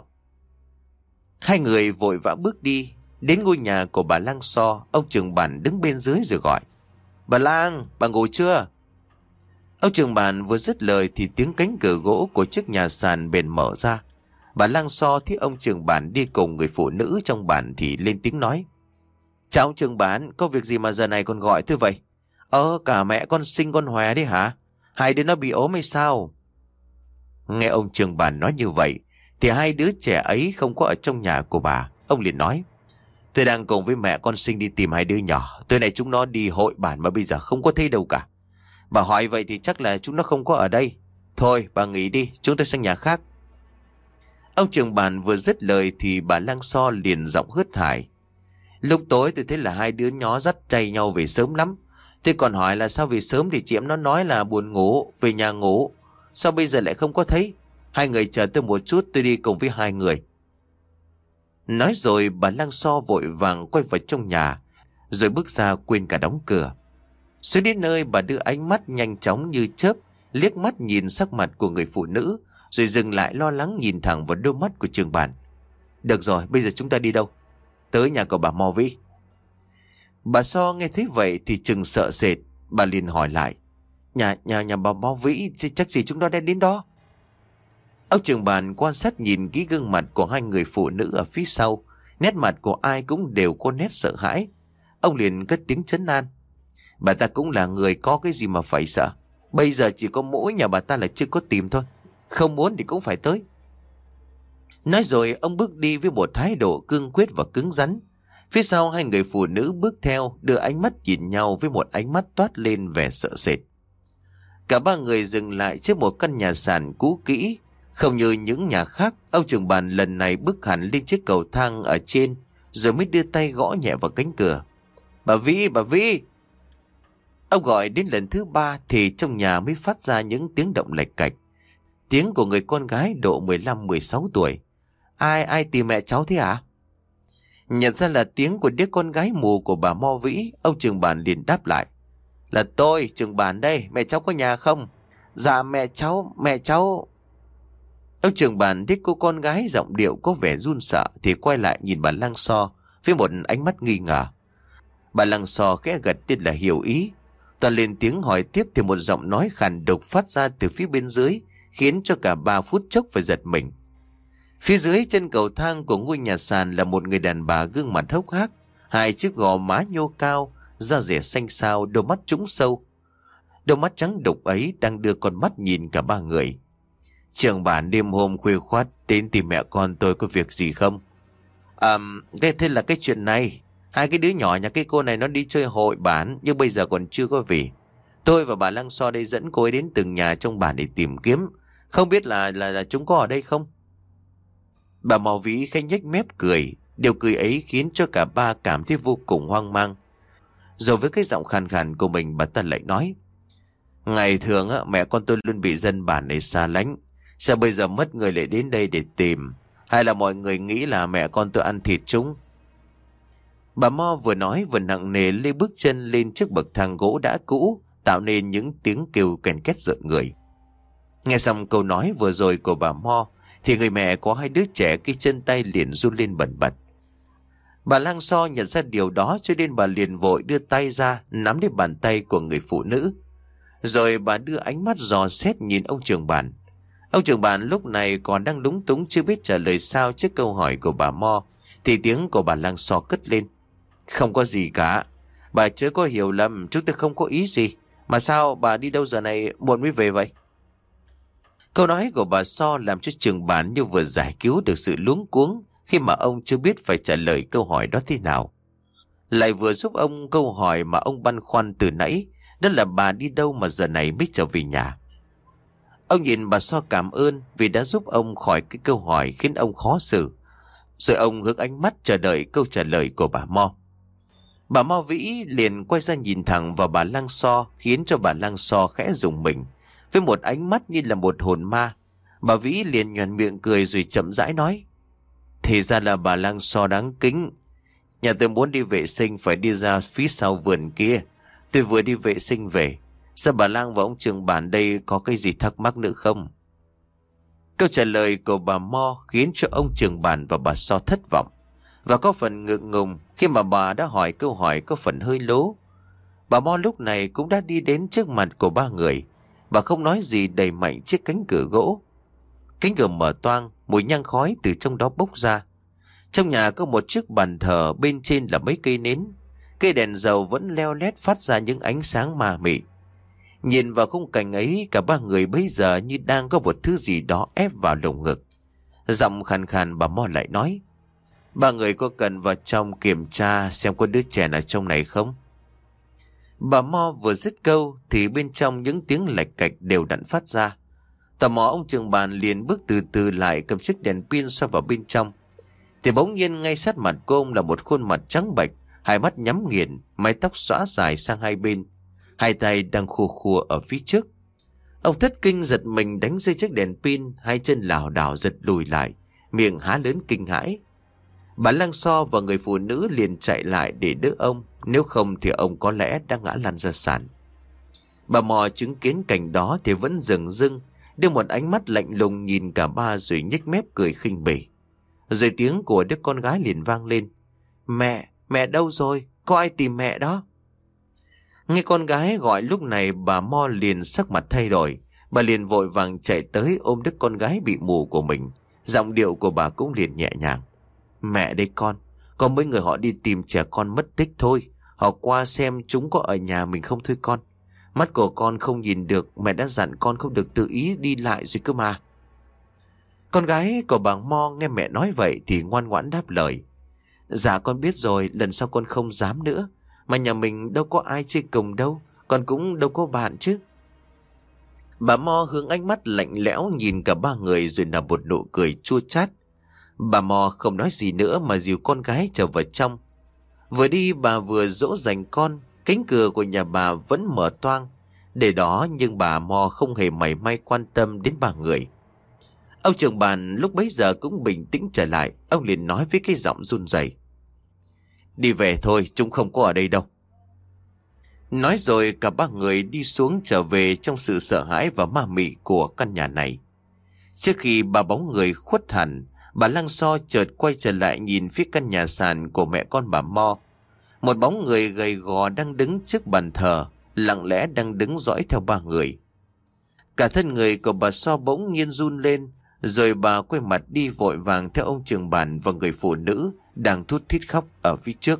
Hai người vội vã bước đi. Đến ngôi nhà của bà Lang So, ông trưởng bản đứng bên dưới rồi gọi: Bà Lang, bà ngủ chưa? Ông trưởng bản vừa dứt lời thì tiếng cánh cửa gỗ của chiếc nhà sàn bền mở ra. Bà Lang So thấy ông trưởng bản đi cùng người phụ nữ trong bản thì lên tiếng nói: Chào ông trưởng bản, có việc gì mà giờ này còn gọi tôi vậy? Cả mẹ con Sinh con Hòe đấy hả? Hai đứa nó bị ốm hay sao? Nghe ông trưởng bản nói như vậy thì hai đứa trẻ ấy không có ở trong nhà của bà. Ông liền nói: Tôi đang cùng với mẹ con Sinh đi tìm hai đứa nhỏ. Tối nay chúng nó đi hội bản mà bây giờ không có thấy đâu cả. Bà hỏi vậy thì chắc là chúng nó không có ở đây. Thôi bà nghỉ đi, chúng tôi sang nhà khác. Ông trưởng bản vừa dứt lời thì bà Lang So liền giọng hớt hải: Lúc tối tôi thấy là hai đứa nhỏ dắt tay nhau về sớm lắm. Tôi còn hỏi là sao về sớm thì chị em nó nói là buồn ngủ, về nhà ngủ. Sao bây giờ lại không có thấy? Hai người chờ tôi một chút, tôi đi cùng với hai người. Nói rồi bà Lang So vội vàng quay vào trong nhà, rồi bước ra quên cả đóng cửa. Xuống đến nơi bà đưa ánh mắt nhanh chóng như chớp, liếc mắt nhìn sắc mặt của người phụ nữ, rồi dừng lại lo lắng nhìn thẳng vào đôi mắt của trưởng bản. Được rồi, bây giờ chúng ta đi đâu? Tới nhà của bà Mo Vĩ. Bà So nghe thấy vậy thì chừng sợ sệt. Bà liền hỏi lại: Nhà bà Mo Vĩ chắc gì chúng nó đã đến đó? Ông trưởng bản quan sát nhìn kỹ gương mặt của hai người phụ nữ ở phía sau. Nét mặt của ai cũng đều có nét sợ hãi. Ông liền cất tiếng trấn an: Bà ta cũng là người, có cái gì mà phải sợ. Bây giờ chỉ có mỗi nhà bà ta là chưa có tìm thôi. Không muốn thì cũng phải tới. Nói rồi ông bước đi với một thái độ cương quyết và cứng rắn. Phía sau hai người phụ nữ bước theo, đưa ánh mắt nhìn nhau với một ánh mắt toát lên vẻ sợ sệt. Cả ba người dừng lại trước một căn nhà sàn cũ kỹ. Không như những nhà khác, ông trưởng bản lần này bước hẳn lên chiếc cầu thang ở trên, rồi mới đưa tay gõ nhẹ vào cánh cửa. Bà Vĩ, bà Vĩ! Ông gọi đến lần thứ ba thì trong nhà mới phát ra những tiếng động lạch cạch. Tiếng của người con gái độ 15-16 tuổi. Ai tìm mẹ cháu thế hả? Nhận ra là tiếng của đứa con gái mù của bà Mo Vĩ, ông trưởng bản liền đáp lại: Là tôi, trưởng bản đây, mẹ cháu có nhà không? Dạ mẹ cháu... Ông trưởng bản thấy cô con gái giọng điệu có vẻ run sợ thì quay lại nhìn bà Lang So với một ánh mắt nghi ngờ. Bà Lang So khẽ gật tên là hiểu ý. Toàn lên tiếng hỏi tiếp thì một giọng nói khàn đục phát ra từ phía bên dưới, khiến cho cả ba phút chốc phải giật mình. Phía dưới chân cầu thang của ngôi nhà sàn là một người đàn bà gương mặt hốc hác, hai chiếc gò má nhô cao, da dẻ xanh xao, đôi mắt trũng sâu. Đôi mắt trắng đục ấy đang đưa con mắt nhìn cả ba người. Trưởng bản đêm hôm khuya khoắt đến tìm mẹ con tôi có việc gì không? Thế là cái chuyện này. Hai cái đứa nhỏ nhà cái cô này nó đi chơi hội bản nhưng bây giờ còn chưa có về. Tôi và bà Lang So đây dẫn cô ấy đến từng nhà trong bản để tìm kiếm. Không biết là chúng có ở đây không? Bà Mò Vĩ khẽ nhếch mép cười. Điều cười ấy khiến cho cả ba cảm thấy vô cùng hoang mang. Rồi với cái giọng khàn khàn của mình, bà ta lại nói: Ngày thường mẹ con tôi luôn bị dân bản này xa lánh. Sao bây giờ mất người lại đến đây để tìm? Hay là mọi người nghĩ là mẹ con tôi ăn thịt chúng? Bà Mo vừa nói vừa nặng nề lê bước chân lên chiếc bậc thang gỗ đã cũ, tạo nên những tiếng kêu kèn két rợn người. Nghe xong câu nói vừa rồi của bà Mo thì người mẹ có hai đứa trẻ cái chân tay liền run lên bần bật. Bà Lang So nhận ra điều đó cho nên bà liền vội đưa tay ra nắm lấy bàn tay của người phụ nữ. Rồi bà đưa ánh mắt dò xét nhìn ông trưởng bản. Ông trưởng bản lúc này còn đang lúng túng chưa biết trả lời sao trước câu hỏi của bà Mo thì tiếng của bà Lang So cất lên: Không có gì cả. Bà chớ có hiểu lầm, chúng tôi không có ý gì. Mà sao bà đi đâu giờ này muộn mới về vậy? Câu nói của bà So làm cho trường bản như vừa giải cứu được sự luống cuống khi mà ông chưa biết phải trả lời câu hỏi đó thế nào. Lại vừa giúp ông câu hỏi mà ông băn khoăn từ nãy, đó là bà đi đâu mà giờ này mới trở về nhà. Ông nhìn bà So cảm ơn vì đã giúp ông khỏi cái câu hỏi khiến ông khó xử. Rồi ông hướng ánh mắt chờ đợi câu trả lời của bà Mo. Bà Mo Vĩ liền quay ra nhìn thẳng vào bà Lang So, khiến cho bà Lang So khẽ rùng mình. Với một ánh mắt như là một hồn ma, bà Vĩ liền nhoẻn miệng cười rồi chậm rãi nói: Thì ra là bà Lang So đáng kính. Nhà tôi muốn đi vệ sinh phải đi ra phía sau vườn kia. Tôi vừa đi vệ sinh về. Sao bà Lang và ông trường bản đây có cái gì thắc mắc nữa không? Câu trả lời của bà Mo khiến cho ông trường bản và bà So thất vọng, và có phần ngượng ngùng khi mà bà đã hỏi câu hỏi có phần hơi lố. Bà Mo lúc này cũng đã đi đến trước mặt của ba người. Bà không nói gì, đẩy mạnh chiếc cánh cửa gỗ. Cánh cửa mở toang, mùi nhang khói từ trong đó bốc ra. Trong nhà có một chiếc bàn thờ, bên trên là mấy cây nến. Cây đèn dầu vẫn leo lét phát ra những ánh sáng ma mị. Nhìn vào khung cảnh ấy, cả ba người bây giờ như đang có một thứ gì đó ép vào lồng ngực. Giọng khàn khàn bà Mo lại nói: Ba người có cần vào trong kiểm tra xem có đứa trẻ nào trong này không? Bà Mo vừa dứt câu thì bên trong những tiếng lạch cạch đều đặn phát ra. Tò mò ông trường bàn liền bước từ từ lại, cầm chiếc đèn pin soi vào bên trong. Thì bỗng nhiên ngay sát mặt cô ông là một khuôn mặt trắng bệch, hai mắt nhắm nghiền, mái tóc xõa dài sang hai bên, hai tay đang khua khua ở phía trước. Ông thất kinh giật mình đánh rơi chiếc đèn pin, hai chân lảo đảo giật lùi lại, miệng há lớn kinh hãi. Bà Lang So và người phụ nữ liền chạy lại để đỡ ông, nếu không thì ông có lẽ đã ngã lăn ra sàn. Bà Mò chứng kiến cảnh đó thì vẫn dửng dưng, đưa một ánh mắt lạnh lùng nhìn cả ba rồi nhếch mép cười khinh bỉ. Rồi tiếng của đứa con gái liền vang lên: Mẹ đâu rồi? Có ai tìm mẹ đó? Nghe con gái gọi lúc này, bà Mo liền sắc mặt thay đổi. Bà liền vội vàng chạy tới ôm đứa con gái bị mù của mình. Giọng điệu của bà cũng liền nhẹ nhàng: Mẹ đây con, có mấy người họ đi tìm trẻ con mất tích thôi. Họ qua xem chúng có ở nhà mình không thôi con. Mắt của con không nhìn được, mẹ đã dặn con không được tự ý đi lại rồi cơ mà. Con gái của bà Mo nghe mẹ nói vậy thì ngoan ngoãn đáp lời: Dạ con biết rồi, lần sau con không dám nữa. Mà nhà mình đâu có ai chơi cùng đâu, con cũng đâu có bạn chứ. Bà Mo hướng ánh mắt lạnh lẽo nhìn cả ba người rồi nở một nụ cười chua chát. Bà Mo không nói gì nữa mà dìu con gái trở vào trong. Vừa đi bà vừa dỗ dành con. Cánh cửa của nhà bà vẫn mở toang để đó, nhưng bà Mo không hề mảy may quan tâm đến ba người. Ông trưởng bàn lúc bấy giờ cũng bình tĩnh trở lại. Ông liền nói với cái giọng run rẩy: Đi về thôi, chúng không có ở đây đâu. Nói rồi cả ba người đi xuống trở về trong sự sợ hãi và ma mị của căn nhà này. Trước khi ba bóng người khuất hẳn, bà Lang So chợt quay trở lại nhìn phía căn nhà sàn của mẹ con bà Mo. Một bóng người gầy gò đang đứng trước bàn thờ, lặng lẽ đang đứng dõi theo ba người. Cả thân người của bà So bỗng nhiên run lên, rồi bà quay mặt đi vội vàng theo ông trưởng bàn và người phụ nữ đang thút thít khóc ở phía trước.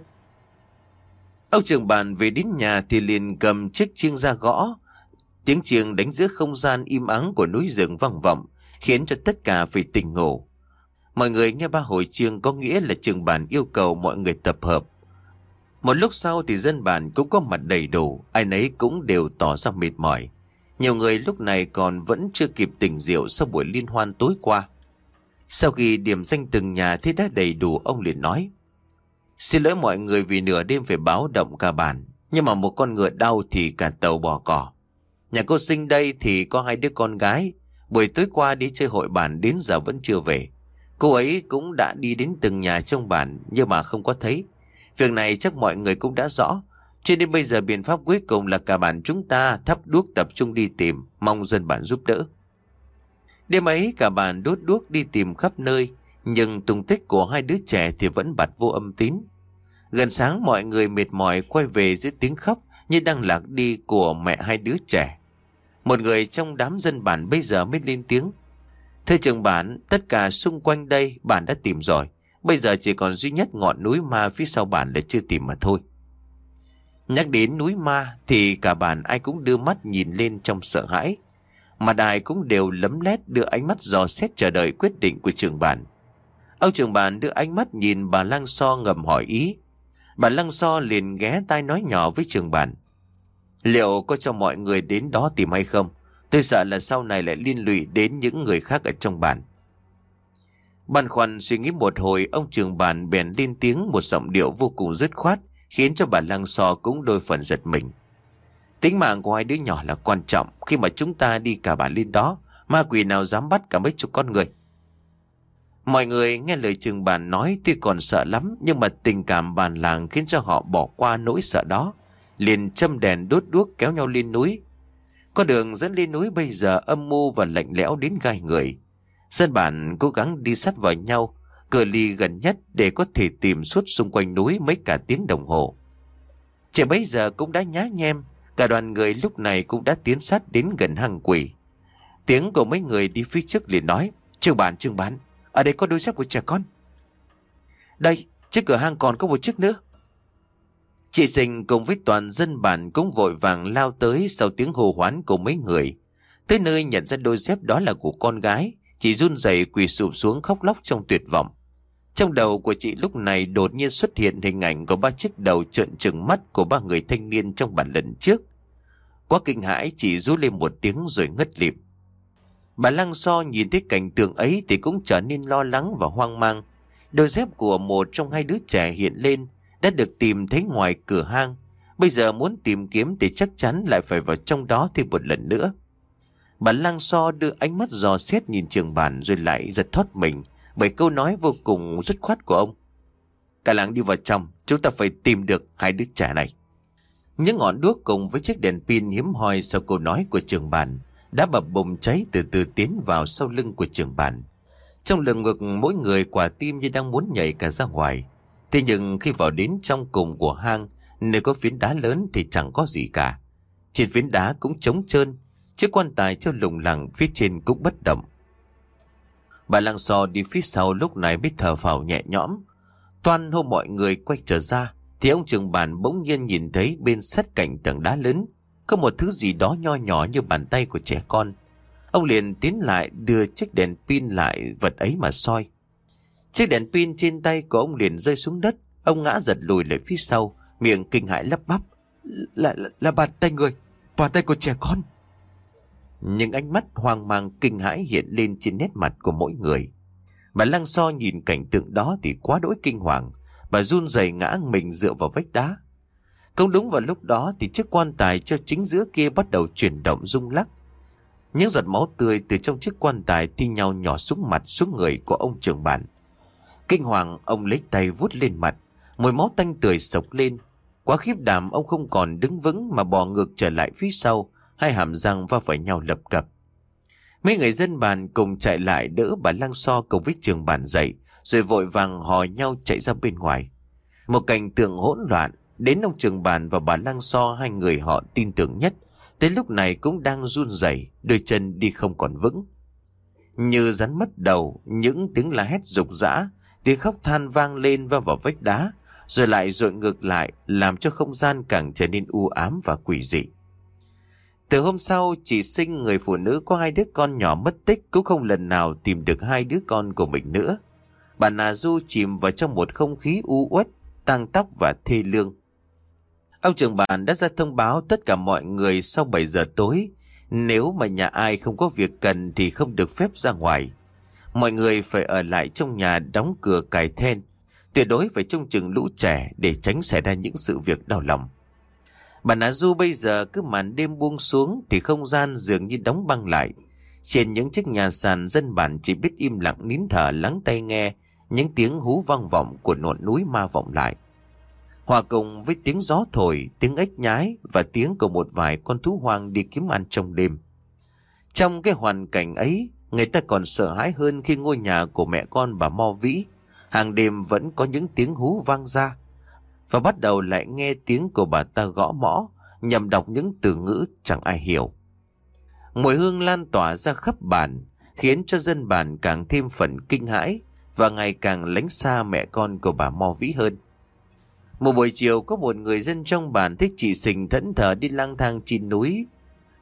Ông trưởng bàn về đến nhà thì liền cầm chiếc chiêng ra gõ. Tiếng chiêng đánh giữa không gian im ắng của núi rừng vang vọng, khiến cho tất cả phải tỉnh ngủ. Mọi người nghe ba hồi chiêng có nghĩa là trưởng bàn yêu cầu mọi người tập hợp. Một lúc sau thì dân bản cũng có mặt đầy đủ, ai nấy cũng đều tỏ ra mệt mỏi. Nhiều người lúc này còn vẫn chưa kịp tỉnh rượu sau buổi liên hoan tối qua. Sau khi điểm danh từng nhà thấy đã đầy đủ, ông liền nói: Xin lỗi mọi người vì nửa đêm phải báo động cả bản, nhưng mà một con ngựa đau thì cả tàu bỏ cỏ. Nhà cô Sinh đây thì có hai đứa con gái, buổi tối qua đi chơi hội bản đến giờ vẫn chưa về. Cô ấy cũng đã đi đến từng nhà trong bản nhưng mà không có thấy. Việc này chắc mọi người cũng đã rõ, cho nên bây giờ biện pháp cuối cùng là cả bản chúng ta thắp đuốc tập trung đi tìm, mong dân bản giúp đỡ. Đêm ấy cả bản đốt đuốc đi tìm khắp nơi, nhưng tung tích của hai đứa trẻ thì vẫn bặt vô âm tín. Gần sáng mọi người mệt mỏi quay về giữa tiếng khóc như đang lạc đi của mẹ hai đứa trẻ. Một người trong đám dân bản bây giờ mới lên tiếng: Thưa trưởng bản, tất cả xung quanh đây bản đã tìm rồi. Bây giờ chỉ còn duy nhất ngọn núi ma phía sau bản là chưa tìm mà thôi. Nhắc đến núi ma thì cả bản ai cũng đưa mắt nhìn lên trong sợ hãi. Mà ai cũng đều lấm lét đưa ánh mắt dò xét chờ đợi quyết định của trưởng bản. Ông trưởng bản đưa ánh mắt nhìn bà Lăng So ngầm hỏi ý. Bà Lăng So liền ghé tai nói nhỏ với trưởng bản: liệu có cho mọi người đến đó tìm hay không? Tôi sợ là sau này lại liên lụy đến những người khác ở trong bản. Băn khoăn suy nghĩ một hồi, ông trưởng bản bèn lên tiếng một giọng điệu vô cùng dứt khoát, khiến cho bà Lăng So cũng đôi phần giật mình. Tính mạng của hai đứa nhỏ là quan trọng. Khi mà chúng ta đi cả bản lên đó, ma quỷ nào dám bắt cả mấy chục con người. Mọi người nghe lời trưởng bản nói tuy còn sợ lắm, nhưng mà tình cảm bản làng khiến cho họ bỏ qua nỗi sợ đó, liền châm đèn đốt đuốc kéo nhau lên núi. Con đường dẫn lên núi bây giờ âm mưu và lạnh lẽo đến gai người. Dân bản cố gắng đi sát vào nhau, cự ly gần nhất để có thể tìm suốt xung quanh núi mấy cả tiếng đồng hồ. Trời bấy giờ cũng đã nhá nhem, cả đoàn người lúc này cũng đã tiến sát đến gần hang quỷ. Tiếng của mấy người đi phía trước liền nói: Trưởng bản, ở đây có đôi dép của trẻ con. Đây, trước cửa hang còn có một chiếc nữa. Chị Sinh cùng với toàn dân bản cũng vội vàng lao tới sau tiếng hô hoán của mấy người. Tới nơi nhận ra đôi dép đó là của con gái, chị run rẩy quỳ sụp xuống khóc lóc trong tuyệt vọng. Trong đầu của chị lúc này đột nhiên xuất hiện hình ảnh của ba chiếc đầu trợn trừng mắt của ba người thanh niên trong bản lần trước. Quá kinh hãi, chị rú lên một tiếng rồi ngất lịm. Bà Lăng So nhìn thấy cảnh tượng ấy thì cũng trở nên lo lắng và hoang mang. Đôi dép của một trong hai đứa trẻ hiện lên đã được tìm thấy ngoài cửa hang. Bây giờ muốn tìm kiếm thì chắc chắn lại phải vào trong đó thêm một lần nữa. Bà Lăng So đưa ánh mắt dò xét nhìn trưởng bản rồi lại giật thót mình bởi câu nói vô cùng dứt khoát của ông: cả làng đi vào trong, chúng ta phải tìm được hai đứa trẻ này. Những ngọn đuốc cùng với chiếc đèn pin hiếm hoi sau câu nói của trưởng bản đã bập bùng cháy từ từ tiến vào sau lưng của trưởng bản. Trong lồng ngực mỗi người quả tim như đang muốn nhảy cả ra ngoài. Thế nhưng khi vào đến trong cùng của hang, nơi có phiến đá lớn thì chẳng có gì cả. Trên phiến đá cũng trống trơn, chiếc quan tài treo lủng lẳng phía trên cũng bất động. Bà Lăng So đi phía sau lúc này mới thở phào nhẹ nhõm. Toan hô mọi người quay trở ra thì ông trưởng bản bỗng nhiên nhìn thấy bên sát cạnh tảng đá lớn có một thứ gì đó nho nhỏ như bàn tay của trẻ con. Ông liền tiến lại đưa chiếc đèn pin lại vật ấy mà soi. Chiếc đèn pin trên tay của ông liền rơi xuống đất. Ông ngã giật lùi lại phía sau, miệng kinh hãi lắp bắp: Là bàn tay người, bàn tay của trẻ con. Nhưng ánh mắt hoang mang kinh hãi hiện lên trên nét mặt của mỗi người. Bà Lăng So nhìn cảnh tượng đó thì quá đỗi kinh hoàng. Bà run rẩy ngã mình dựa vào vách đá. Cũng đúng vào lúc đó thì chiếc quan tài cho chính giữa kia bắt đầu chuyển động rung lắc. Những giọt máu tươi từ trong chiếc quan tài thi nhau nhỏ xuống mặt xuống người của ông trưởng bản. Kinh hoàng, ông lấy tay vuốt lên mặt, mùi máu tanh tưởi sộc lên. Quá khiếp đảm, ông không còn đứng vững mà bò ngược trở lại phía sau, hai hàm răng va phải nhau lập cập. Mấy người dân bản cùng chạy lại đỡ bà Lăng So cùng với trưởng bản dậy, rồi vội vàng hò nhau chạy ra bên ngoài. Một cảnh tượng hỗn loạn, đến ông trưởng bản và bà Lăng So, hai người họ tin tưởng nhất, tới lúc này cũng đang run rẩy, đôi chân đi không còn vững. Như rắn mất đầu, những tiếng la hét rục rã, tiếng khóc than vang lên va vào vách đá, rồi lại dội ngược lại, làm cho không gian càng trở nên u ám và quỷ dị. Từ hôm sau, chị Sinh, người phụ nữ có hai đứa con nhỏ mất tích, cũng không lần nào tìm được hai đứa con của mình nữa. Bà Nà Du chìm vào trong một không khí u uất, tang tóc và thê lương. Ông trưởng bản đã ra thông báo tất cả mọi người sau 7 giờ tối, nếu mà nhà ai không có việc cần thì không được phép ra ngoài. Mọi người phải ở lại trong nhà đóng cửa cài then, tuyệt đối phải trông chừng lũ trẻ để tránh xảy ra những sự việc đau lòng. Bà Nà Du bây giờ cứ màn đêm buông xuống thì không gian dường như đóng băng lại. Trên những chiếc nhà sàn, dân bản chỉ biết im lặng nín thở lắng tai nghe những tiếng hú vang vọng của ngọn núi ma vọng lại. Hòa cùng với tiếng gió thổi, tiếng ếch nhái và tiếng của một vài con thú hoang đi kiếm ăn trong đêm. Trong cái hoàn cảnh ấy, người ta còn sợ hãi hơn khi ngôi nhà của mẹ con bà Mo Vĩ hàng đêm vẫn có những tiếng hú vang ra, và bắt đầu lại nghe tiếng của bà ta gõ mõ nhằm đọc những từ ngữ chẳng ai hiểu. Mùi hương lan tỏa ra khắp bản, khiến cho dân bản càng thêm phần kinh hãi và ngày càng lánh xa mẹ con của bà Mo Vĩ hơn. Một buổi chiều, có một người dân trong bản thấy chị Sình thẫn thờ đi lang thang trên núi.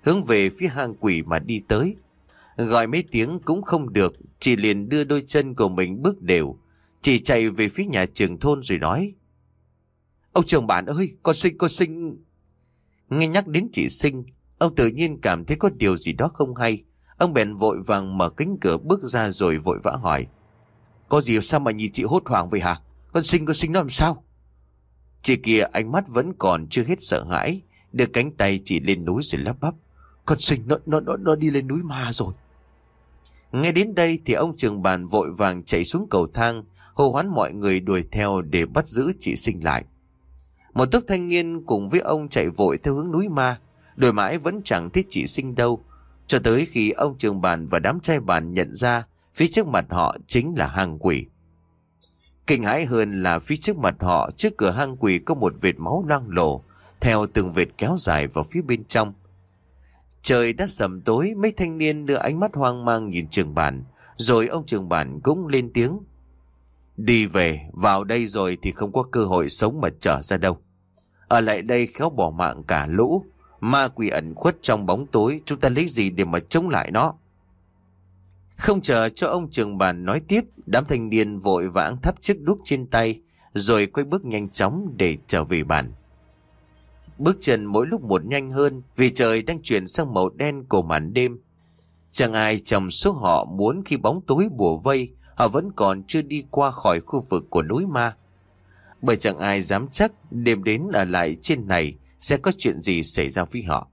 hướng về phía hang quỷ mà đi tới. Gọi mấy tiếng cũng không được, chị liền đưa đôi chân của mình bước đều. Chị chạy về phía nhà trưởng thôn rồi nói: "Ông trưởng bản ơi, con Sinh." Nghe nhắc đến chị Sinh, ông tự nhiên cảm thấy có điều gì đó không hay. Ông bèn vội vàng mở cánh cửa bước ra rồi vội vã hỏi: "Có gì sao mà nhìn chị hốt hoảng vậy hả? Con Sinh nó làm sao?" Chị kia ánh mắt vẫn còn chưa hết sợ hãi, đưa cánh tay chỉ lên núi rồi lắp bắp: "Con Sinh nó đi lên núi ma rồi." Nghe đến đây thì ông trưởng bản vội vàng chạy xuống cầu thang, hô hoán mọi người đuổi theo để bắt giữ chị Sinh lại. Một tốp thanh niên cùng với ông chạy vội theo hướng núi ma, đuổi mãi vẫn chẳng thấy chị Sinh đâu, cho tới khi ông trưởng bản và đám trai bản nhận ra phía trước mặt họ chính là hang quỷ. Kinh hãi hơn là phía trước mặt họ, trước cửa hang quỷ có một vệt máu loang lổ theo từng vệt kéo dài vào phía bên trong. Trời đã sầm tối, mấy thanh niên đưa ánh mắt hoang mang nhìn trưởng bản, rồi ông trưởng bản cũng lên tiếng: "Đi về, vào đây rồi thì không có cơ hội sống mà trở ra đâu. Ở lại đây khéo bỏ mạng cả lũ. Ma quỷ ẩn khuất trong bóng tối, chúng ta lấy gì để mà chống lại nó?" Không chờ cho ông trưởng bản nói tiếp, đám thanh niên vội vã thắp chiếc đuốc trên tay, rồi quay bước nhanh chóng để trở về bản. Bước chân mỗi lúc một nhanh hơn vì trời đang chuyển sang màu đen của màn đêm. Chẳng ai trong số họ muốn khi bóng tối bủa vây, họ vẫn còn chưa đi qua khỏi khu vực của núi ma. Bởi chẳng ai dám chắc đêm đến ở lại trên này sẽ có chuyện gì xảy ra với họ.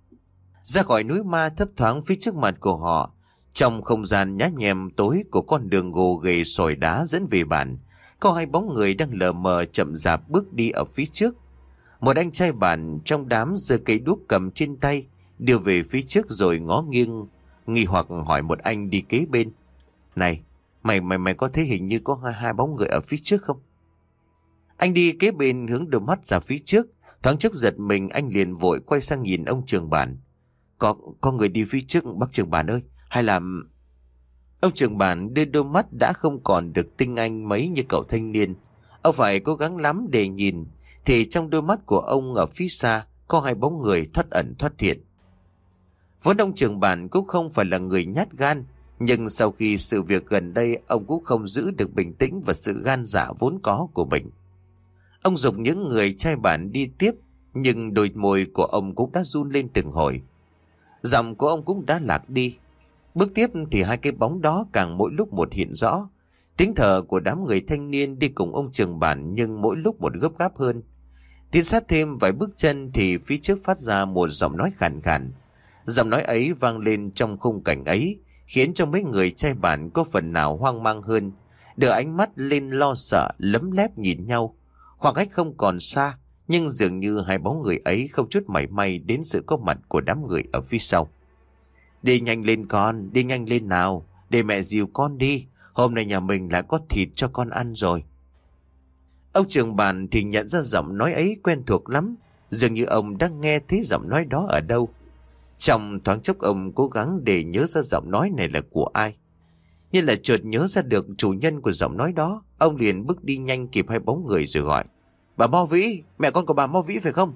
Ra khỏi núi ma thấp thoáng phía trước mặt của họ, trong không gian nhá nhem tối của con đường gồ ghề sỏi đá dẫn về bản, có hai bóng người đang lờ mờ chậm rạp bước đi ở phía trước. Một anh trai bản trong đám giơ cây đuốc cầm trên tay, đưa về phía trước rồi ngó nghiêng, nghi hoặc hỏi một anh đi kế bên: "Này, mày có thấy hình như có hai bóng người ở phía trước không?" Anh đi kế bên hướng đôi mắt ra phía trước, thoáng chốc giật mình, anh liền vội quay sang nhìn ông trưởng bản: Có người đi phía trước bác trưởng bản ơi, hay là..." Ông trưởng bản đưa đôi mắt đã không còn được tinh anh mấy như cậu thanh niên. Ông phải cố gắng lắm để nhìn, thì trong đôi mắt của ông ở phía xa có hai bóng người thoát ẩn thoát hiện. Vốn ông trưởng bản cũng không phải là người nhát gan, nhưng sau khi sự việc gần đây, ông cũng không giữ được bình tĩnh và sự gan dạ vốn có của mình. Ông giục những người trai bản đi tiếp, nhưng đôi môi của ông cũng đã run lên từng hồi. Giọng của ông cũng đã lạc đi. Bước tiếp thì hai cái bóng đó càng mỗi lúc một hiện rõ. Tiếng thở của đám người thanh niên đi cùng ông trưởng bản nhưng mỗi lúc một gấp gáp hơn. Tiến sát thêm vài bước chân thì phía trước phát ra một giọng nói khàn khàn. Giọng nói ấy vang lên trong khung cảnh ấy, khiến cho mấy người trai bản có phần nào hoang mang hơn, đưa ánh mắt lên lo sợ lấm lép nhìn nhau. Khoảng cách không còn xa, nhưng dường như hai bóng người ấy không chút mảy may đến sự có mặt của đám người ở phía sau. "Đi nhanh lên con, đi nhanh lên nào, để mẹ dìu con đi, hôm nay nhà mình lại có thịt cho con ăn rồi." Ông trưởng bản thì nhận ra giọng nói ấy quen thuộc lắm, dường như ông đã nghe thấy giọng nói đó ở đâu. Trong thoáng chốc ông cố gắng để nhớ ra giọng nói này là của ai. Nhưng là chợt nhớ ra được chủ nhân của giọng nói đó, ông liền bước đi nhanh kịp hai bóng người rồi gọi: "Bà Mo Vĩ, mẹ con của bà Mo Vĩ phải không?"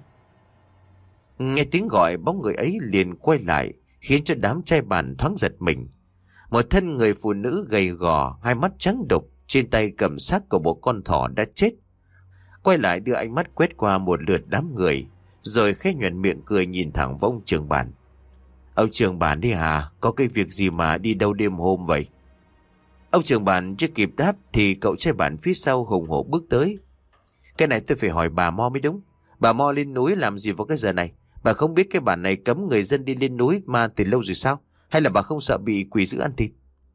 Nghe tiếng gọi, bóng người ấy liền quay lại, khiến cho đám trai bản thoáng giật mình. Một thân người phụ nữ gầy gò, hai mắt trắng đục, trên tay cầm xác của một con thỏ đã chết. Quay lại đưa ánh mắt quét qua một lượt đám người, rồi khẽ nhoẻn miệng cười nhìn thẳng vào ông trưởng bản: "Ông trưởng bản đi hả? Có cái việc gì mà đi đâu đêm hôm vậy?" Ông trưởng bản chưa kịp đáp thì cậu trai bản phía sau hùng hổ bước tới: "Cái này tôi phải hỏi bà Mo mới đúng. Bà Mo lên núi làm gì vào cái giờ này? Bà không biết cái bản này cấm người dân đi lên núi ma từ lâu rồi sao? Hay là bà không sợ bị quỷ dữ ăn thịt?"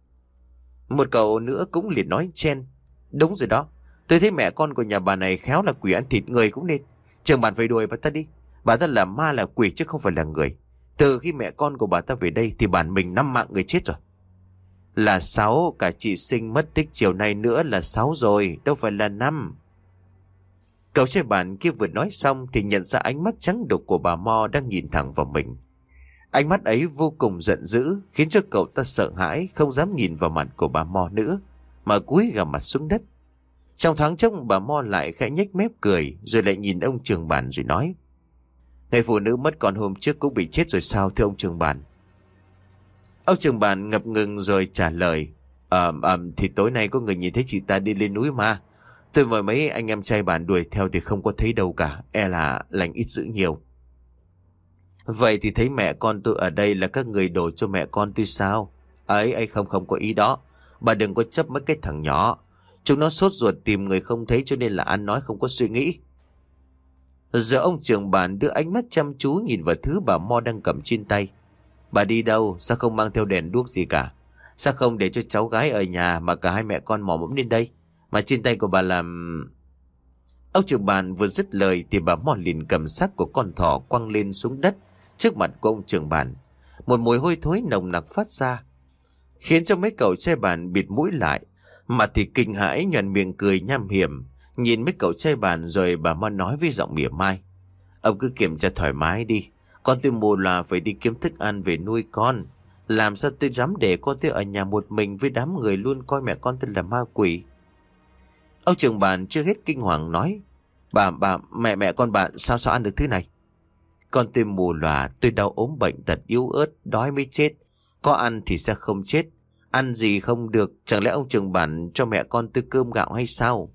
Một cậu nữa cũng liền nói chen: "Đúng rồi đó. Tôi thấy mẹ con của nhà bà này khéo là quỷ ăn thịt người cũng nên. Trưởng bản phải đuổi bà ta đi. Bà ta là ma là quỷ chứ không phải là người. Từ khi mẹ con của bà ta về đây thì bản mình 5 mạng người chết rồi." "Là 6, cả chị Sinh mất tích chiều nay nữa là 6 rồi, đâu phải là 5. Cậu trai bản kia vừa nói xong thì nhận ra ánh mắt trắng đục của bà Mo đang nhìn thẳng vào mình. Ánh mắt ấy vô cùng giận dữ, khiến cho cậu ta sợ hãi, không dám nhìn vào mặt của bà Mo nữa, mà cúi gằm mặt xuống đất. Trong thoáng chốc bà Mo lại khẽ nhếch mép cười, rồi lại nhìn ông trưởng bản rồi nói: Người phụ nữ mất con hôm trước cũng bị chết rồi sao thưa ông trưởng bản? Ông trưởng bản ngập ngừng rồi trả lời. Thì tối nay có người nhìn thấy chị ta đi lên núi mà. Tôi và mấy anh em trai bản đuổi theo thì không có thấy đâu cả. E là lành ít dữ nhiều. Vậy thì thấy mẹ con tôi ở đây là các người đổ cho mẹ con tôi sao? Ấy không có ý đó. Bà đừng có chấp mấy cái thằng nhỏ. Chúng nó sốt ruột tìm người không thấy cho nên là ăn nói không có suy nghĩ. Giờ ông trưởng bản đưa ánh mắt chăm chú nhìn vào thứ bà Mo đang cầm trên tay. Bà đi đâu? Sao không mang theo đèn đuốc gì cả? Sao không để cho cháu gái ở nhà mà cả hai mẹ con mò mẫm lên đây? Mà trên tay của bà làm... Ông trưởng bản vừa dứt lời thì bà Mo liền cầm xác của con thỏ quăng lên xuống đất trước mặt của ông trưởng bản. Một mùi hôi thối nồng nặc phát ra, khiến cho mấy cậu trai bản bịt mũi lại. Mà thì kinh hãi nhoẻn miệng cười nham hiểm, nhìn mấy cậu trai bản rồi bà Mo nói với giọng mỉa mai. Ông cứ kiểm tra thoải mái đi. Con tôi mù là phải đi kiếm thức ăn về nuôi con. Làm sao tôi dám để con tôi ở nhà một mình với đám người luôn coi mẹ con tôi là ma quỷ. Ông trưởng bản chưa hết kinh hoàng nói. Bà, mẹ con bạn sao ăn được thứ này? Con tôi mù lòa, tôi đau ốm bệnh tật yếu ớt, đói mới chết. Có ăn thì sẽ không chết. Ăn gì không được, chẳng lẽ ông trưởng bản cho mẹ con tôi cơm gạo hay sao?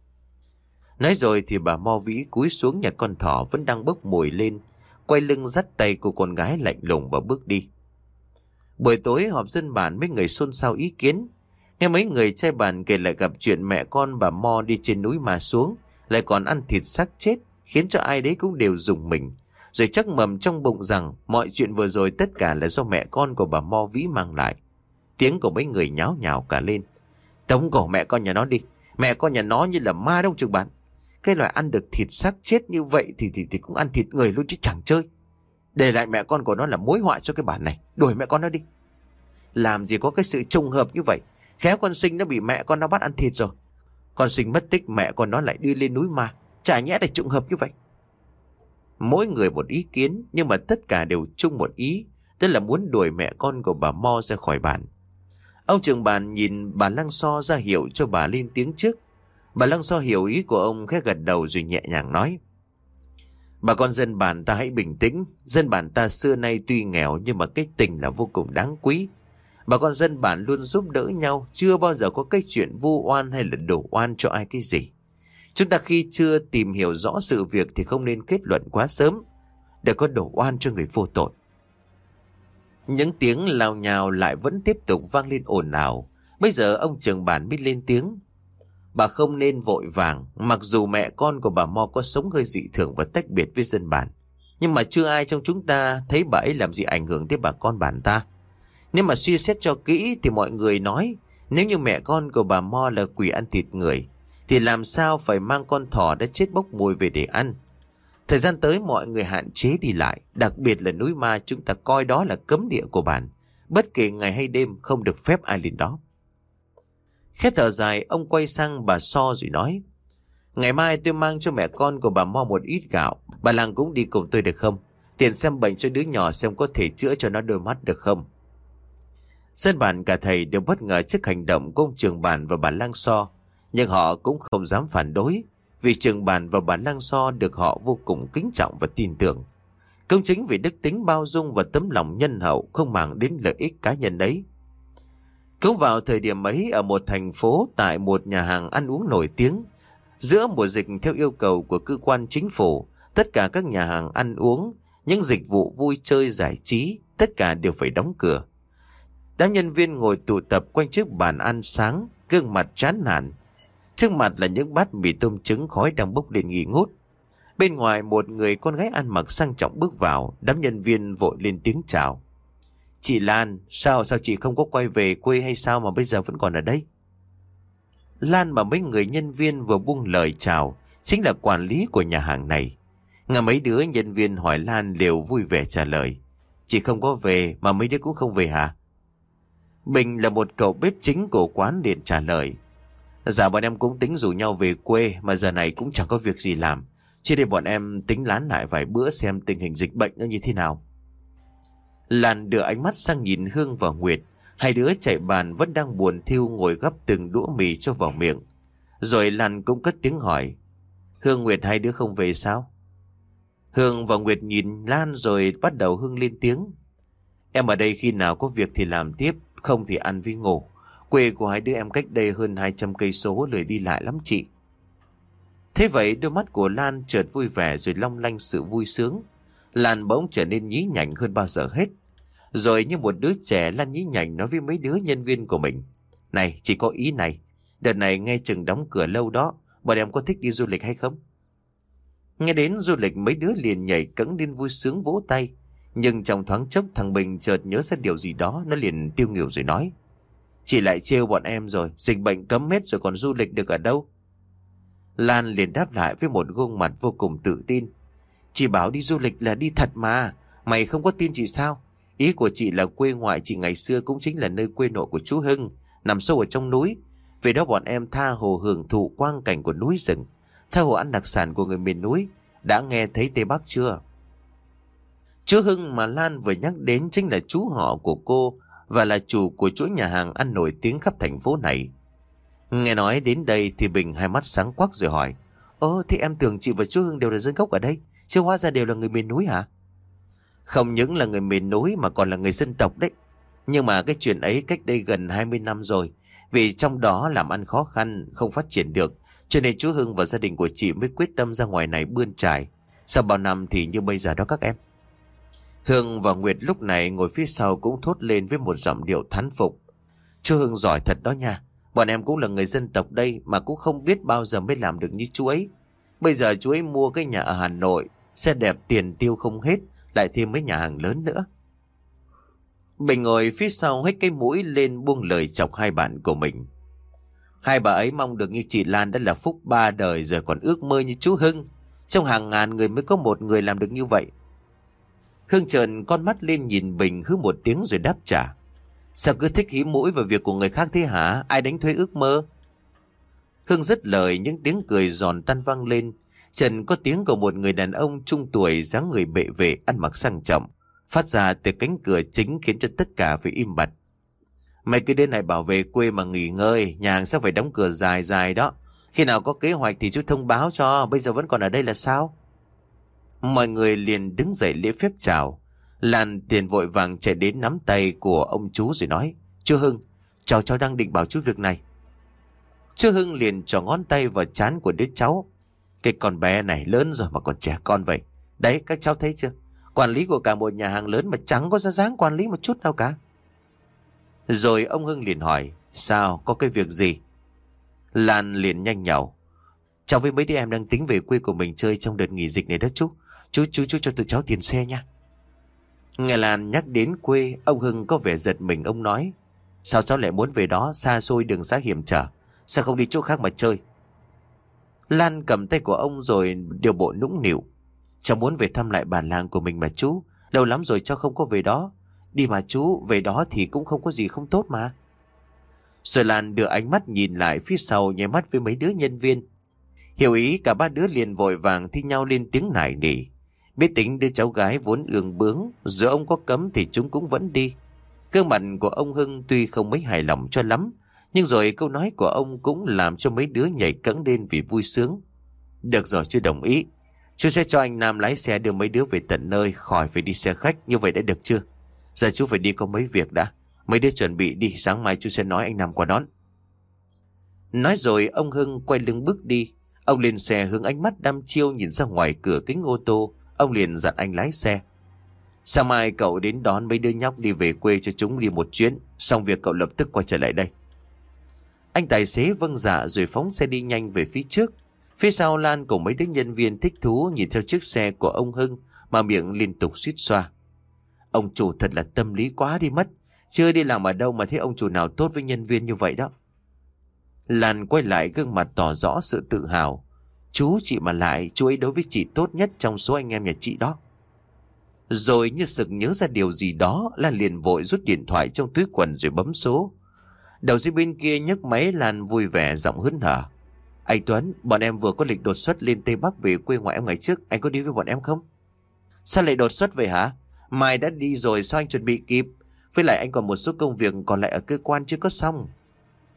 Nói rồi thì bà Mo Vĩ cúi xuống nhà con thỏ vẫn đang bốc mùi lên, quay lưng dắt tay của con gái lạnh lùng và bước đi. Buổi tối họp dân bản mấy người xôn xao ý kiến. Nghe mấy người trai bản kể lại gặp chuyện mẹ con bà Mo đi trên núi mà xuống, lại còn ăn thịt xác chết, khiến cho ai đấy cũng đều rùng mình. Rồi chắc mầm trong bụng rằng mọi chuyện vừa rồi tất cả là do mẹ con của bà Mo Vĩ mang lại. Tiếng của mấy người nháo nhào cả lên. Tống cổ mẹ con nhà nó đi. Mẹ con nhà nó như là ma đâu trưởng bản. Cái loại ăn được thịt xác chết như vậy thì cũng ăn thịt người luôn chứ chẳng chơi. Để lại mẹ con của nó là mối họa cho cái bản này. Đuổi mẹ con nó đi. Làm gì có cái sự trùng hợp như vậy. Khéo con Sinh nó bị mẹ con nó bắt ăn thịt rồi. Con Sinh mất tích mẹ con nó lại đi lên núi ma. Chả nhẽ là trùng hợp như vậy. Mỗi người một ý kiến, nhưng mà tất cả đều chung một ý, tức là muốn đuổi mẹ con của bà Mo ra khỏi bản. Ông trưởng bản nhìn bà Lăng So ra hiệu cho bà lên tiếng trước. Bà Lăng So hiểu ý của ông, khẽ gật đầu rồi nhẹ nhàng nói. Bà con dân bản ta hãy bình tĩnh. Dân bản ta xưa nay tuy nghèo nhưng mà cái tình là vô cùng đáng quý. Bà con dân bản luôn giúp đỡ nhau, chưa bao giờ có cái chuyện vu oan hay là đổ oan cho ai cái gì. Chúng ta khi chưa tìm hiểu rõ sự việc thì không nên kết luận quá sớm, để có đổ oan cho người vô tội. Những tiếng lao nhào lại vẫn tiếp tục vang lên ồn ào. Bây giờ ông trưởng bản mới lên tiếng. Bà không nên vội vàng. Mặc dù mẹ con của bà Mo có sống hơi dị thường và tách biệt với dân bản, nhưng mà chưa ai trong chúng ta thấy bà ấy làm gì ảnh hưởng tới bà con bản ta. Nếu mà suy xét cho kỹ thì mọi người nói, nếu như mẹ con của bà Mo là quỷ ăn thịt người, thì làm sao phải mang con thỏ đã chết bốc mùi về để ăn. Thời gian tới mọi người hạn chế đi lại, đặc biệt là núi ma chúng ta coi đó là cấm địa của bản. Bất kể ngày hay đêm không được phép ai lên đó. Khẽ thở dài, ông quay sang bà So rồi nói. Ngày mai tôi mang cho mẹ con của bà Mo một ít gạo. Bà làng cũng đi cùng tôi được không? Tiền xem bệnh cho đứa nhỏ xem có thể chữa cho nó đôi mắt được không? Dân bản cả thầy đều bất ngờ trước hành động của ông trưởng bản và bà Lăng So. Nhưng họ cũng không dám phản đối, vì trưởng bản và bà Lăng So được họ vô cùng kính trọng và tin tưởng. Cũng chính vì đức tính bao dung và tấm lòng nhân hậu không màng đến lợi ích cá nhân ấy. Cũng vào thời điểm ấy, ở một thành phố, tại một nhà hàng ăn uống nổi tiếng, giữa mùa dịch theo yêu cầu của cơ quan chính phủ, tất cả các nhà hàng ăn uống, những dịch vụ vui chơi giải trí, tất cả đều phải đóng cửa. Đám nhân viên ngồi tụ tập quanh chiếc bàn ăn sáng, gương mặt chán nản. Trước mặt là những bát mì tôm trứng khói đang bốc lên nghi ngút. Bên ngoài một người con gái ăn mặc sang trọng bước vào, đám nhân viên vội lên tiếng chào. Chị Lan, sao chị không có quay về quê hay sao mà bây giờ vẫn còn ở đây? Lan mà mấy người nhân viên vừa buông lời chào chính là quản lý của nhà hàng này. Nghe mấy đứa nhân viên hỏi Lan đều vui vẻ trả lời. Chị không có về mà mấy đứa cũng không về hả? Bình là một cậu bếp chính của quán liền trả lời. Dạ bọn em cũng tính rủ nhau về quê mà giờ này cũng chẳng có việc gì làm. Chứ đây bọn em tính lán lại vài bữa xem tình hình dịch bệnh nó như thế nào. Lan đưa ánh mắt sang nhìn Hương và Nguyệt. Hai đứa chạy bàn vẫn đang buồn thiu ngồi gắp từng đũa mì cho vào miệng. Rồi Lan cũng cất tiếng hỏi. Hương, Nguyệt, hai đứa không về sao? Hương và Nguyệt nhìn Lan rồi bắt đầu Hương lên tiếng. Em ở đây khi nào có việc thì làm tiếp, không thì ăn với ngủ. Quê của hai đứa em cách đây hơn 200 cây số, lười đi lại lắm chị. Thế vậy đôi mắt của Lan chợt vui vẻ rồi long lanh sự vui sướng. Lan bỗng trở nên nhí nhảnh hơn bao giờ hết. Rồi như một đứa trẻ, Lan nhí nhảnh nói với mấy đứa nhân viên của mình. Này, chỉ có ý này. Đợt này nghe chừng đóng cửa lâu đó, bọn em có thích đi du lịch hay không? Nghe đến du lịch mấy đứa liền nhảy cẫng lên vui sướng vỗ tay. Nhưng trong thoáng chốc thằng Bình chợt nhớ ra điều gì đó, nó liền tiêu nghỉu rồi nói. Chị lại trêu bọn em rồi, dịch bệnh cấm hết rồi còn du lịch được ở đâu? Lan liền đáp lại với một gương mặt vô cùng tự tin. Chị bảo đi du lịch là đi thật mà, mày không có tin chị sao? Ý của chị là quê ngoại chị ngày xưa cũng chính là nơi quê nội của chú Hưng, nằm sâu ở trong núi. Về đó bọn em tha hồ hưởng thụ quang cảnh của núi rừng, tha hồ ăn đặc sản của người miền núi. Đã nghe thấy Tây Bắc chưa? Chú Hưng mà Lan vừa nhắc đến chính là chú họ của cô và là chủ của chuỗi nhà hàng ăn nổi tiếng khắp thành phố này. Nghe nói đến đây thì Bình hai mắt sáng quắc rồi hỏi. Thế em tưởng chị và chú Hưng đều là dân gốc ở đây, chứ hóa ra đều là người miền núi hả? Không những là người miền núi mà còn là người dân tộc đấy. Nhưng mà cái chuyện ấy cách đây gần 20 năm rồi. Vì trong đó làm ăn khó khăn, không phát triển được, cho nên chú Hưng và gia đình của chị mới quyết tâm ra ngoài này bươn trải. Sau bao năm thì như bây giờ đó các em. Hương và Nguyệt lúc này ngồi phía sau cũng thốt lên với một giọng điệu thán phục. Chú Hưng giỏi thật đó nha. Bọn em cũng là người dân tộc đây mà cũng không biết bao giờ mới làm được như chú ấy. Bây giờ chú ấy mua cái nhà ở Hà Nội, xe đẹp tiền tiêu không hết, lại thêm mấy nhà hàng lớn nữa. Bình ngồi phía sau hết cái mũi lên buông lời chọc hai bạn của mình. Hai bà ấy mong được như chị Lan đã là phúc ba đời rồi còn ước mơ như chú Hưng. Trong hàng ngàn người mới có một người làm được như vậy. Hương trợn con mắt lên nhìn Bình hứ một tiếng rồi đáp trả. Sao cứ thích hí mũi vào việc của người khác thế hả? Ai đánh thuế ước mơ? Hương dứt lời những tiếng cười giòn tan vang lên. Trần có tiếng của một người đàn ông trung tuổi dáng người bệ vệ ăn mặc sang trọng phát ra từ cánh cửa chính khiến cho tất cả phải im bặt. Mày cứ đến này bảo về quê mà nghỉ ngơi, nhà hàng sẽ phải đóng cửa dài dài đó. Khi nào có kế hoạch thì chú thông báo cho, bây giờ vẫn còn ở đây là sao? Mọi người liền đứng dậy lễ phép chào. Lan tiền vội vàng chạy đến nắm tay của ông chú rồi nói. Chú Hưng, cháu đang định bảo chú việc này. Chú Hưng liền trỏ ngón tay vào trán của đứa cháu. Cái con bé này lớn rồi mà còn trẻ con vậy. Đấy, các cháu thấy chưa? Quản lý của cả một nhà hàng lớn mà chẳng có ra dáng quản lý một chút nào cả. Rồi ông Hưng liền hỏi. Sao, có cái việc gì? Lan liền nhanh nhảu. Cháu với mấy đứa em đang tính về quê của mình chơi trong đợt nghỉ dịch này đó chú. Chú cho tụi cháu tiền xe nha. Nghe Lan nhắc đến quê, ông Hưng có vẻ giật mình. Ông nói. Sao cháu lại muốn về đó, xa xôi đường xá hiểm trở? Sao không đi chỗ khác mà chơi? Lan cầm tay của ông rồi điều bộ nũng nịu. Cháu muốn về thăm lại bản làng của mình mà chú. Lâu lắm rồi cháu không có về đó. Đi mà chú, về đó thì cũng không có gì không tốt mà. Rồi Lan đưa ánh mắt nhìn lại phía sau, nháy mắt với mấy đứa nhân viên. Hiểu ý, cả ba đứa liền vội vàng thi nhau lên tiếng nài nỉ. Biết tính đứa cháu gái vốn ương bướng, giờ ông có cấm thì chúng cũng vẫn đi. Gương mặt của ông Hưng tuy không mấy hài lòng cho lắm, nhưng rồi câu nói của ông cũng làm cho mấy đứa nhảy cẫng lên vì vui sướng. Được rồi, chú đồng ý. Chú sẽ cho anh Nam lái xe đưa mấy đứa về tận nơi, khỏi phải đi xe khách. Như vậy đã được chưa? Giờ chú phải đi có mấy việc đã. Mấy đứa chuẩn bị đi, sáng mai chú sẽ nói anh Nam qua đón. Nói rồi ông Hưng quay lưng bước đi. Ông lên xe hướng ánh mắt đăm chiêu nhìn ra ngoài cửa kính ô tô. Ông liền dặn anh lái xe. Sáng mai cậu đến đón mấy đứa nhóc đi về quê cho chúng đi một chuyến. Xong việc cậu lập tức quay trở lại đây. Anh tài xế vâng dạ rồi phóng xe đi nhanh về phía trước. Phía sau Lan cùng mấy đứa nhân viên thích thú nhìn theo chiếc xe của ông Hưng mà miệng liên tục suýt xoa. Ông chủ thật là tâm lý quá đi mất. Chưa đi làm ở đâu mà thấy ông chủ nào tốt với nhân viên như vậy đó. Lan quay lại gương mặt tỏ rõ sự tự hào. Chú chị mà lại, chú ấy đối với chị tốt nhất trong số anh em nhà chị đó. Rồi như sực nhớ ra điều gì đó, Lan liền vội rút điện thoại trong túi quần rồi bấm số. Đầu dây bên kia nhấc máy, Lan vui vẻ giọng hớn hở. Anh Tuấn, bọn em vừa có lịch đột xuất lên Tây Bắc về quê ngoại em ngày trước. Anh có đi với bọn em không? Sao lại đột xuất vậy hả? Mai đã đi rồi, sao anh chuẩn bị kịp? Với lại anh còn một số công việc còn lại ở cơ quan chưa có xong.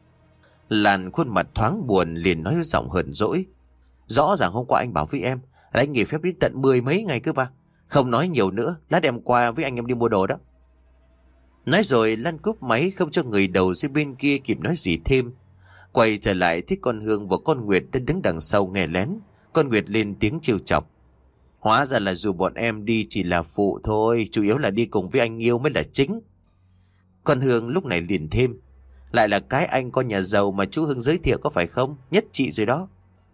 Lan khuôn mặt thoáng buồn liền nói giọng hờn dỗi. Rõ ràng hôm qua anh bảo với em Là anh nghỉ phép đến tận 10 mấy ngày cơ mà. Không nói nhiều nữa, lát em qua với anh em đi mua đồ đó. Nói rồi Lan cúp máy không cho người đầu dây bên kia kịp nói gì thêm. Quay trở lại thấy con Hương và con Nguyệt đã đứng đằng sau nghe lén. Con Nguyệt lên tiếng trêu chọc. Hóa ra là dù bọn em đi chỉ là phụ thôi, chủ yếu là đi cùng với anh yêu mới là chính. Con Hương lúc này liền thêm. Lại là cái anh con nhà giàu mà chú Hưng giới thiệu có phải không? Nhất trị rồi đó.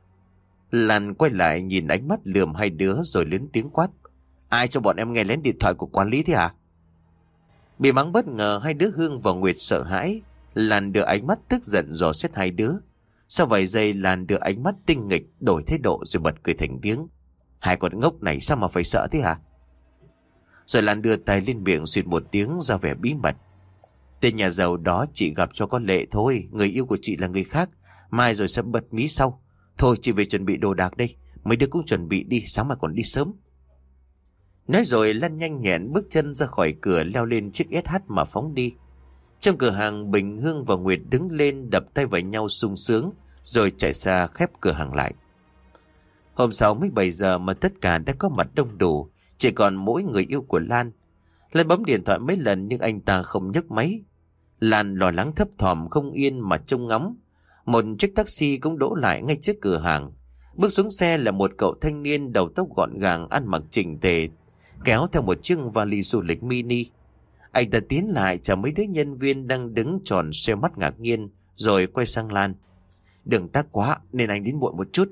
Lan quay lại nhìn ánh mắt lườm hai đứa rồi lớn tiếng quát. Ai cho bọn em nghe lén điện thoại của quản lý thế hả? Bị mắng bất ngờ, hai đứa Hương và Nguyệt sợ hãi. Lan đưa ánh mắt tức giận dò xét hai đứa. Sau vài giây Lan đưa ánh mắt tinh nghịch đổi thái độ rồi bật cười thành tiếng. Hai con ngốc này sao mà phải sợ thế hả? Rồi Lan đưa tay lên miệng xuyệt một tiếng ra vẻ bí mật. Tên nhà giàu đó chị gặp cho có lệ thôi, người yêu của chị là người khác, mai rồi sẽ bật mí sau. Thôi chị về chuẩn bị đồ đạc đây, mấy đứa cũng chuẩn bị đi, sáng mai còn đi sớm. Nói rồi Lan nhanh nhẹn bước chân ra khỏi cửa, leo lên chiếc SH mà phóng đi. Trong cửa hàng, Bình, Hương và Nguyệt đứng lên đập tay vào nhau sung sướng, rồi chạy xa khép cửa hàng lại. Hôm sau mới 7 giờ mà tất cả đã có mặt đông đủ, chỉ còn mỗi người yêu của Lan. Lan bấm điện thoại mấy lần nhưng anh ta không nhấc máy. Lan lo lắng thấp thỏm không yên mà trông ngóng. Một chiếc taxi cũng đỗ lại ngay trước cửa hàng. Bước xuống xe là một cậu thanh niên đầu tóc gọn gàng, ăn mặc chỉnh tề, kéo theo một chiếc vali du lịch mini. Anh ta tiến lại chào mấy đứa nhân viên đang đứng tròn xoe mắt ngạc nhiên, rồi quay sang Lan. Đường tắc quá nên anh đến muộn một chút.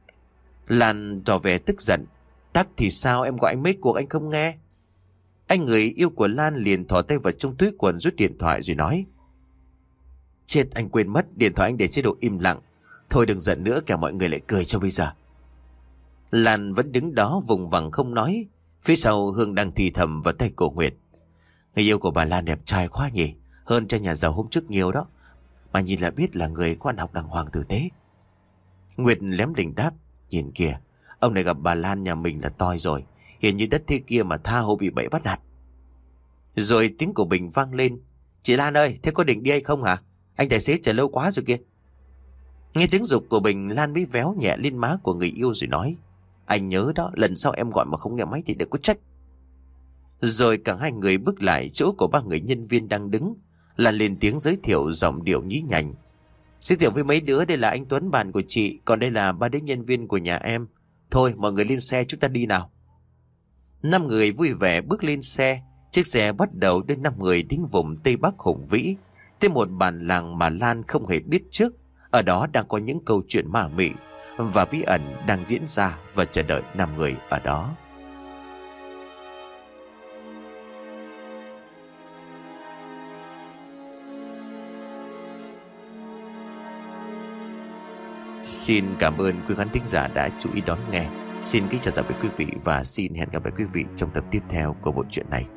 Lan tỏ vẻ tức giận. Tắc thì sao, em gọi anh mấy cuộc anh không nghe. Anh người yêu của Lan liền thò tay vào trong túi quần rút điện thoại rồi nói. Chết, anh quên mất, điện thoại anh để chế độ im lặng. Thôi đừng giận nữa kẻo mọi người lại cười cho bây giờ. Lan vẫn đứng đó vùng vằng không nói. Phía sau Hương đang thì thầm vào tay cổ Nguyệt. Người yêu của bà Lan đẹp trai quá nhỉ, hơn cho nhà giàu hôm trước nhiều đó. Mà nhìn là biết là người có ăn học đàng hoàng tử tế. Nguyệt lém đỉnh đáp. Nhìn kìa, ông này gặp bà Lan nhà mình là toi rồi, hiền như đất thế kia mà tha hồ bị bẫy bắt nạt. Rồi tiếng của Bình vang lên. Chị Lan ơi, thế có định đi hay không hả? Anh tài xế chờ lâu quá rồi kìa. Nghe tiếng giục của Bình, Lan mới véo nhẹ lên má của người yêu rồi nói. Anh nhớ đó, lần sau em gọi mà không nghe máy thì đừng có trách. Rồi cả hai người bước lại chỗ của ba người nhân viên đang đứng. Lan lên tiếng giới thiệu giọng điệu nhí nhảnh. Giới thiệu với mấy đứa, đây là anh Tuấn bạn của chị, còn đây là ba đứa nhân viên của nhà em. Thôi mọi người lên xe chúng ta đi nào. 5 người vui vẻ bước lên xe. Chiếc xe bắt đầu đưa 5 người đến vùng Tây Bắc hùng vĩ, tới một bản làng mà Lan không hề biết trước. Ở đó đang có những câu chuyện ma mị và bí ẩn đang diễn ra và chờ đợi 5 người ở đó. Xin cảm ơn quý khán thính giả đã chú ý đón nghe. Xin kính chào tạm biệt quý vị và xin hẹn gặp lại quý vị trong tập tiếp theo của bộ truyện này.